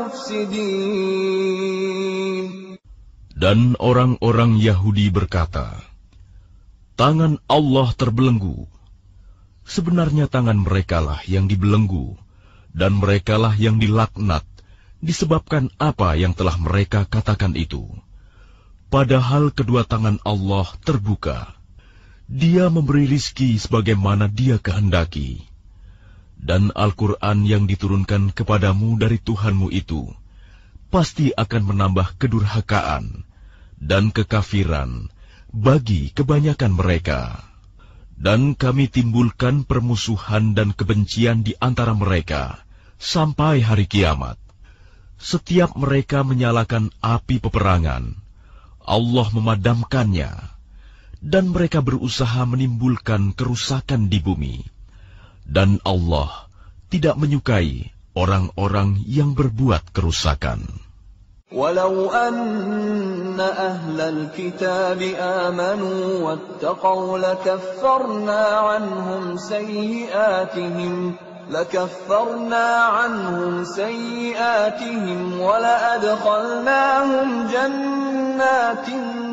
المفسدين. Dan orang-orang Yahudi berkata, tangan Allah terbelenggu. Sebenarnya tangan merekalah yang dibelenggu, dan merekalah yang dilaknat, disebabkan apa yang telah mereka katakan itu. Padahal kedua tangan Allah terbuka. Dia memberi rizki sebagaimana Dia kehendaki. Dan Al-Quran yang diturunkan kepadamu dari Tuhanmu itu pasti akan menambah kedurhakaan dan kekafiran bagi kebanyakan mereka. Dan kami timbulkan permusuhan dan kebencian di antara mereka sampai hari kiamat. Setiap mereka menyalakan api peperangan, Allah memadamkannya, dan mereka berusaha menimbulkan kerusakan di bumi. Dan Allah tidak menyukai orang-orang yang berbuat kerusakan. ولو أن أهل الكتاب آمنوا واتقوا لكفرنا عنهم سيئاتهم لكفرنا عنهم سيئاتهم ولأدخلناهم جنات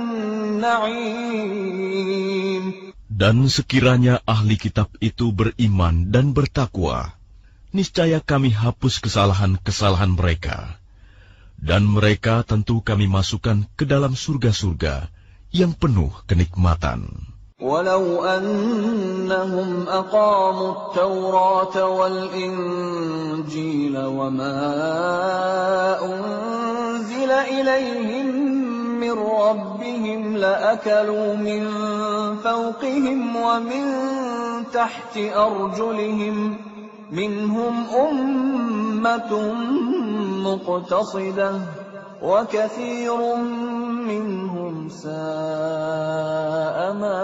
النعيم. Dan sekiranya ahli kitab itu beriman dan bertakwa, niscaya kami hapus kesalahan-kesalahan mereka, dan mereka tentu kami masukkan ke dalam surga-surga yang penuh kenikmatan. ولو أنهم أقاموا التوراة والإنجيل وما أنزل إليهم من ربهم لأكلوا من فوقهم ومن تحت أرجلهم منهم أمة مقتصدة وكثير منهم ساء ما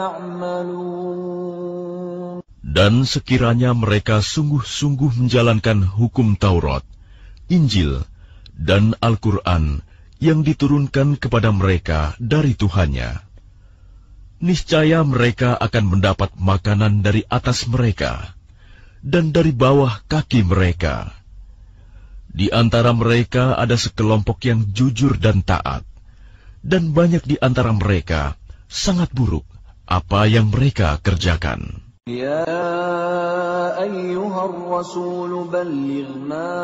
يعملون. Dan sekiranya mereka sungguh-sungguh menjalankan hukum Taurat, Injil, dan Al-Quran yang diturunkan kepada mereka dari Tuhannya, niscaya mereka akan mendapat makanan dari atas mereka dan dari bawah kaki mereka. Di antara mereka ada sekelompok yang jujur dan taat, dan banyak di antara mereka sangat buruk apa yang mereka kerjakan. Ya ayyuhar rasul balligh ma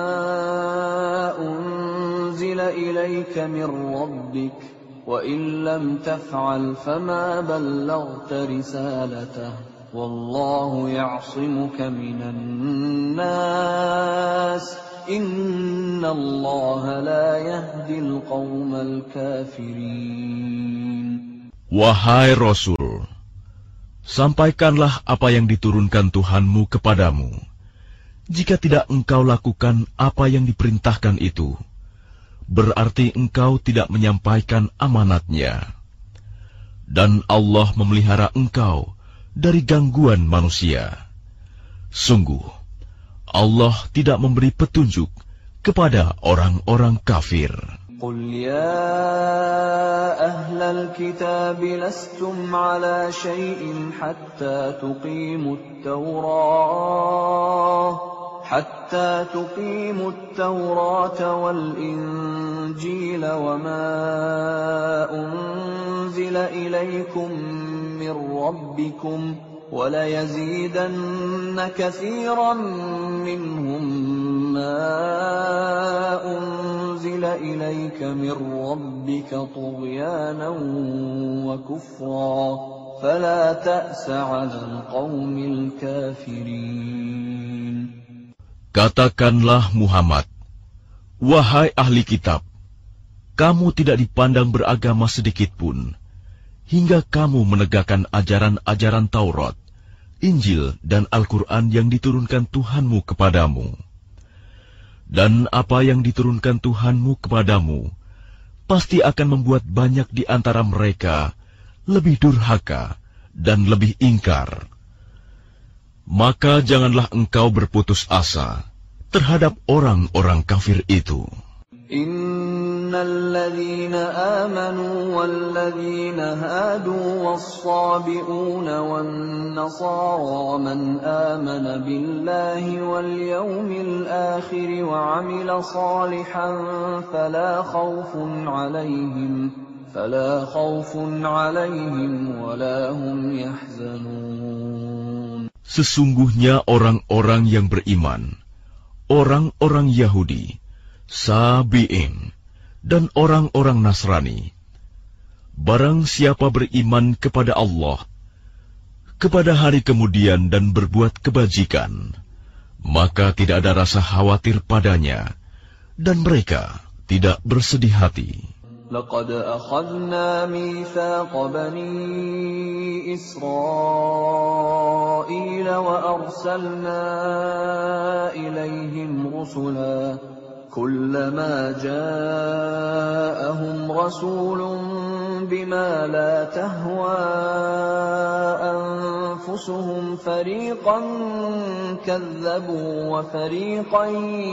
unzila ilayka min rabbik wa in lam taf'al fama ballaghta risalatah wallahu ya'simuka minan nas Inna Allah la yahdil qawmal kafirin. Wahai Rasul, sampaikanlah apa yang diturunkan Tuhanmu kepadamu. Jika tidak engkau lakukan apa yang diperintahkan itu, berarti engkau tidak menyampaikan amanatnya. Dan Allah memelihara engkau dari gangguan manusia. Sungguh, Allah tidak memberi petunjuk kepada orang-orang kafir. Qul ya ahlal kitab lastum ala syai'in hatta tuqimut Taurah hatta tuqimut Taurah wal Injil wa ma unzila ilaykum min rabbikum وَلَيَزِيدَنَّ كَثِيرًا مِّنْهُمْ مَا أُنزِلَ إِلَيْكَ مِنْ رَبِّكَ طُغْيَانًا وَكُفْرًا فَلَا تَأْسَ عَلَى الْقَوْمِ الْكَافِرِينَ. Katakanlah Muhammad, wahai ahli kitab, kamu tidak dipandang beragama sedikitpun, hingga kamu menegakkan ajaran-ajaran Taurat, Injil, dan Al-Quran yang diturunkan Tuhanmu kepadamu. Dan apa yang diturunkan Tuhanmu kepadamu, pasti akan membuat banyak di antara mereka lebih durhaka dan lebih ingkar. Maka janganlah engkau berputus asa terhadap orang-orang kafir itu. Innal ladzina amanu wal ladzina hadu was-sabi'una wan nasara man amana billahi wal yawmil akhir wa 'amila salihan fala khaufun 'alaihim fala khaufun 'alaihim wa la hum yahzanun. Sesungguhnya orang-orang yang beriman, orang-orang Yahudi, Sabi'in, dan orang-orang Nasrani, barang siapa beriman kepada Allah, kepada hari kemudian dan berbuat kebajikan, maka tidak ada rasa khawatir padanya, dan mereka tidak bersedih hati. لقد أخذنا ميثاق بني إسرائيل وأرسلنا إليهم رسلا كلما جاءهم رسول بما لا تهوى أنفسهم فريقا كذبوا وفريقا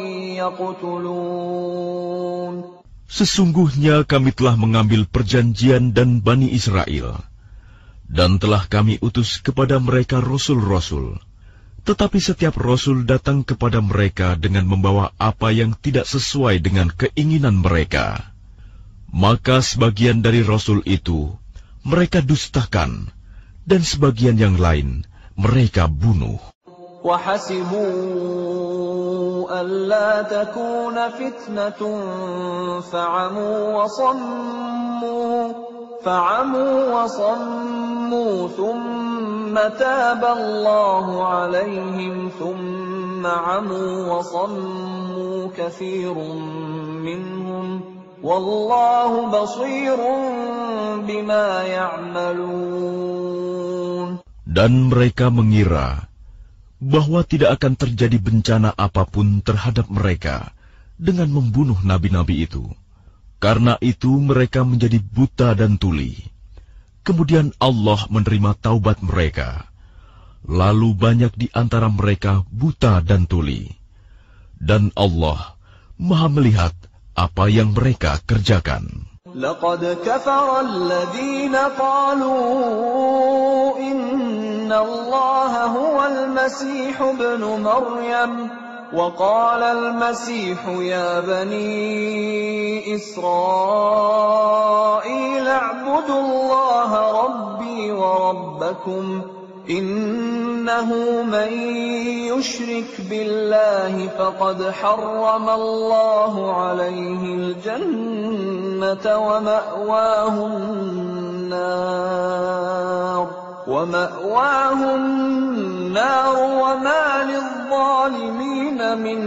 يقتلون. Sesungguhnya kami telah mengambil perjanjian dan Bani Israel, dan telah kami utus kepada mereka rasul-rasul. Tetapi setiap Rasul datang kepada mereka dengan membawa apa yang tidak sesuai dengan keinginan mereka. Maka sebagian dari Rasul itu mereka dustakan, dan sebagian yang lain mereka bunuh. وَحَسِبُوا أَلَّا تَكُونَ فِتْنَةٌ فَعَمُوا وَصَمُّوا فَعَمُوا وَصَمُّوا ثُمَّ تَابَ اللَّهُ عَلَيْهِمْ ثُمَّ عَمُوا وَصَمُّوا كَثِيرٌ مِّنْهُمْ وَاللَّهُ بَصِيرٌ بِمَا يَعْمَلُونَ. Dan mereka mengira bahwa tidak akan terjadi bencana apapun terhadap mereka dengan membunuh nabi-nabi itu. Karena itu mereka menjadi buta dan tuli. Kemudian Allah menerima taubat mereka. Lalu banyak di antara mereka buta dan tuli. Dan Allah Maha melihat apa yang mereka kerjakan. لقد كفر الذين قالوا إن الله هو المسيح ابن مريم وقال المسيح يا بني إسرائيل اعبدوا الله ربي وربكم إنه من يشرك بالله فقد حرم الله عليه الجنة ومأواه النار ومأواه النار وما للظالمين من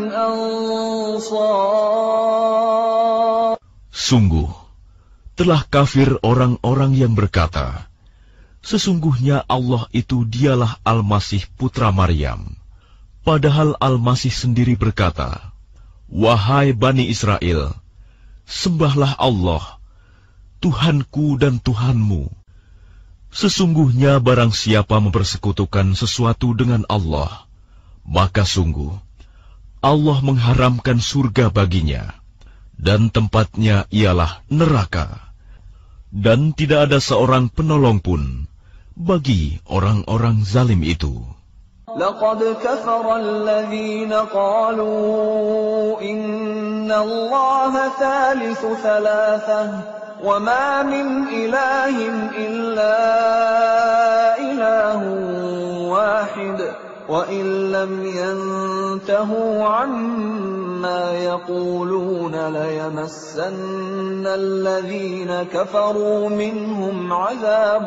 أنصار. Sungguh, telah kafir orang-orang yang berkata, sesungguhnya Allah itu dialah Al-Masih putra Maryam. Padahal Al-Masih sendiri berkata, wahai Bani Israel, sembahlah Allah, Tuhanku dan Tuhanmu. Sesungguhnya barang siapa mempersekutukan sesuatu dengan Allah, maka sungguh Allah mengharamkan surga baginya, dan tempatnya ialah neraka. Dan tidak ada seorang penolong pun bagi orang-orang zalim itu. لقد كفر الذين قالوا إن الله ثالث ثلاثة وما من إله إلا إله واحد وإن لم ينتهوا عما يقولون ليمسن الذين كفروا منهم عذاب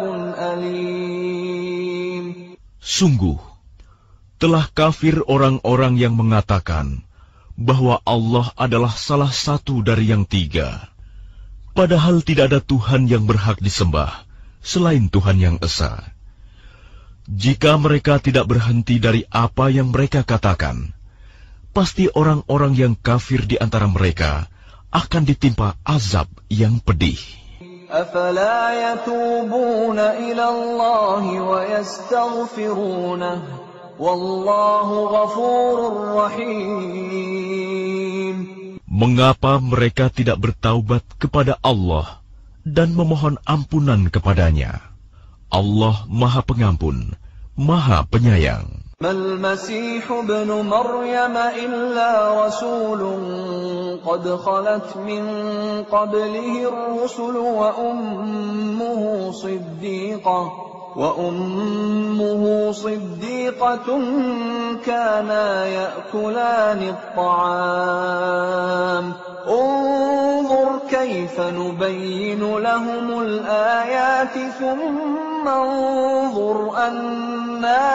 أليم. Sungguh, telah kafir orang-orang yang mengatakan bahwa Allah adalah salah satu dari yang tiga. Padahal tidak ada Tuhan yang berhak disembah selain Tuhan yang Esa. Jika mereka tidak berhenti dari apa yang mereka katakan, pasti orang-orang yang kafir di antara mereka akan ditimpa azab yang pedih. أَفَلَا يَتُوبُونَ إِلَى اللَّهِ وَيَسْتَغْفِرُونَهُ وَاللَّهُ غَفُورٌ رَّحِيمٌ. Mengapa mereka tidak bertaubat kepada Allah dan memohon ampunan kepadanya? Allah Maha Pengampun, Maha Penyayang. ما المسيح ابن مريم إلا رسول قد خلت من قبله الرسل وأمه صديقة وأمه صديقة كانا يأكلان الطعام انظر كيف نبين لهم الآيات ثم انظر أنا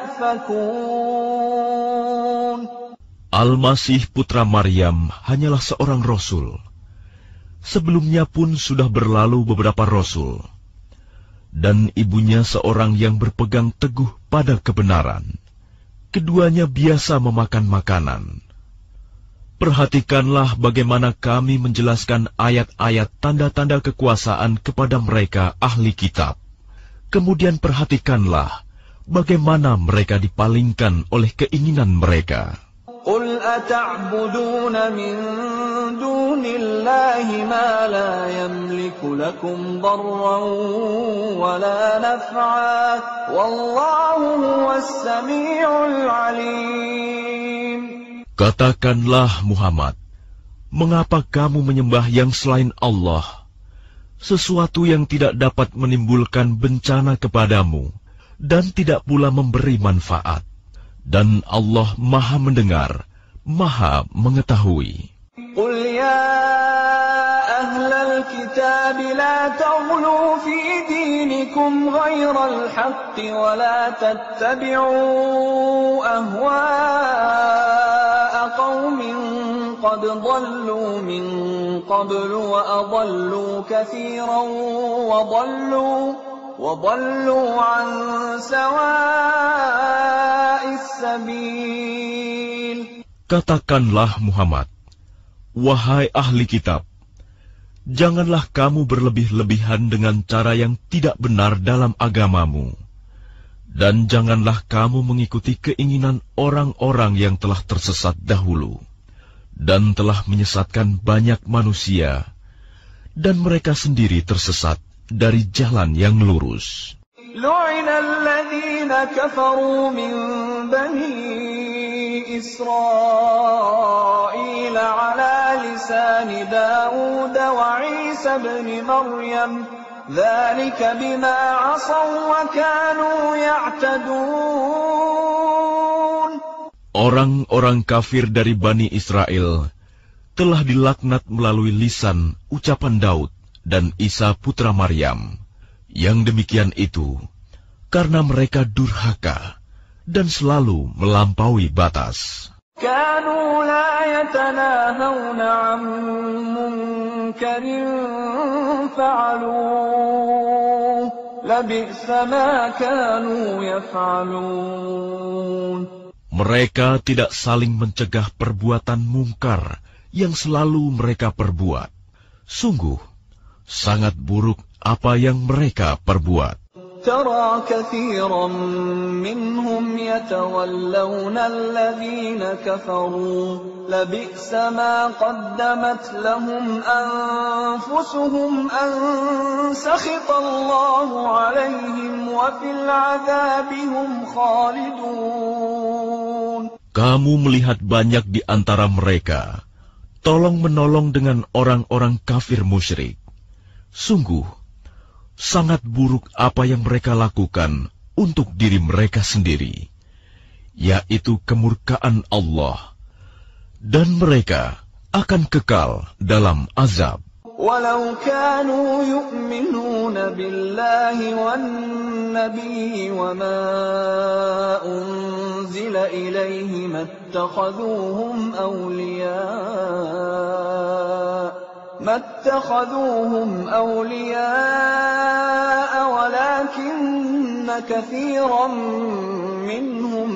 يؤفكون. Al-Masih putra Maryam hanyalah seorang rasul. Sebelumnya pun sudah berlalu beberapa rasul. Dan ibunya seorang yang berpegang teguh pada kebenaran. Keduanya biasa memakan makanan. Perhatikanlah bagaimana kami menjelaskan ayat-ayat tanda-tanda kekuasaan kepada mereka ahli kitab. Kemudian perhatikanlah bagaimana mereka dipalingkan oleh keinginan mereka. قل أتعبدون من دون الله ما لا يملك لكم ضرا ولا نفعا والله هو السميع العليم. Katakanlah Muhammad, mengapa kamu menyembah yang selain Allah, sesuatu yang tidak dapat menimbulkan bencana kepadamu dan tidak pula memberi manfaat? Dan Allah Maha Mendengar, Maha Mengetahui. Qul ya ahlal kitab la taghlu fi dinikum ghairal haqqi wa la tattabi'u ahwa'a qaumin qad dhallu min qablu wa adallu katsiran wa dhallu وَضَلُّوا عَنْ سَوَاءِ السَّبِيلِ. Katakanlah Muhammad, wahai ahli kitab, janganlah kamu berlebih-lebihan dengan cara yang tidak benar dalam agamamu, dan janganlah kamu mengikuti keinginan orang-orang yang telah tersesat dahulu, dan telah menyesatkan banyak manusia, dan mereka sendiri tersesat dari jalan yang lurus. لعن الذين كفروا من بني إسرائيل على لسان داود وعيسى بن مريم ذلك بما عصوا وكانوا يعتدون. Orang-orang kafir dari Bani Israel telah dilaknat melalui lisan ucapan Daud dan Isa putra Maryam. Yang demikian itu karena mereka durhaka dan selalu melampaui batas. Kanu la yatanahawna 'an munkarin fa'aluh labi'sa ma kanu yaf'alun. Mereka tidak saling mencegah perbuatan mungkar yang selalu mereka perbuat. Sungguh sangat buruk apa yang mereka perbuat. ترى كثيرا منهم يتولون الذين كفروا لبئس ما قدمت لهم أنفسهم أن سخط الله عليهم وفي العذاب هم خالدون. Kamu melihat banyak di antara mereka tolong-menolong dengan orang-orang kafir musyrik. Sungguh, sangat buruk apa yang mereka lakukan untuk diri mereka sendiri, yaitu kemurkaan Allah, dan mereka akan kekal dalam azab. Walau kanu yu'minuna billahi wan nabiyyi wa ma unzila ilaihi mattakhaduhum awliya ما اتخذوهم أولياء ولكن كثيرا منهم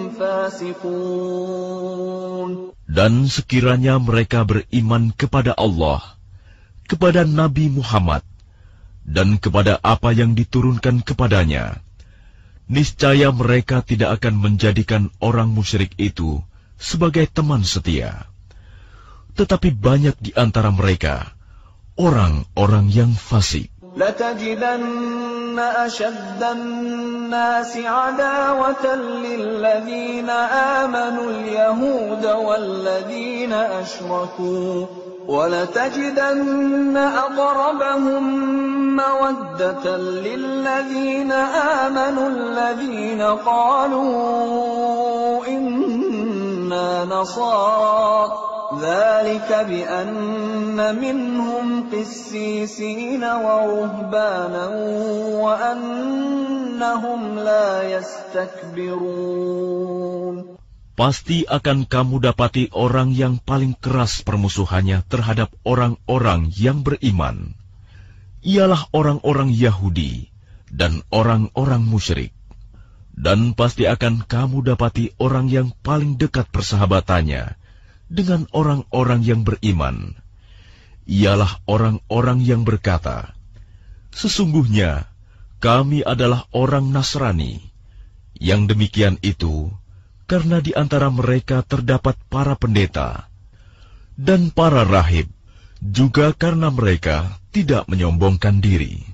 فاسقون. Dan sekiranya mereka beriman kepada Allah, kepada Nabi Muhammad, dan kepada apa yang diturunkan kepadanya, niscaya mereka tidak akan menjadikan orang musyrik itu sebagai teman setia. Tetapi banyak di antara mereka orang-orang yang fasik. لَتَجِدَنَّ أَشَدَّ النَّاسِ عَدَاوَةً لِلَّذِينَ آمَنُوا الْيَهُودَ وَالَّذِينَ أَشْرَكُوا وَلَتَجِدَنَّ أَقْرَبَهُم مَّوَدَّةً لِلَّذِينَ آمَنُوا الَّذِينَ قَالُوا إِنَّا نَصَارَى ذلك بأن منهم قسيسين ورهبانا وأنهم لا يستكبرون. Pasti akan kamu dapati orang yang paling keras permusuhannya terhadap orang-orang yang beriman. Ialah orang-orang Yahudi dan orang-orang musyrik. Dan pasti akan kamu dapati orang yang paling dekat persahabatannya dengan orang-orang yang beriman, ialah orang-orang yang berkata, sesungguhnya kami adalah orang Nasrani. Yang demikian itu karena di antara mereka terdapat para pendeta dan para rahib, juga karena mereka tidak menyombongkan diri.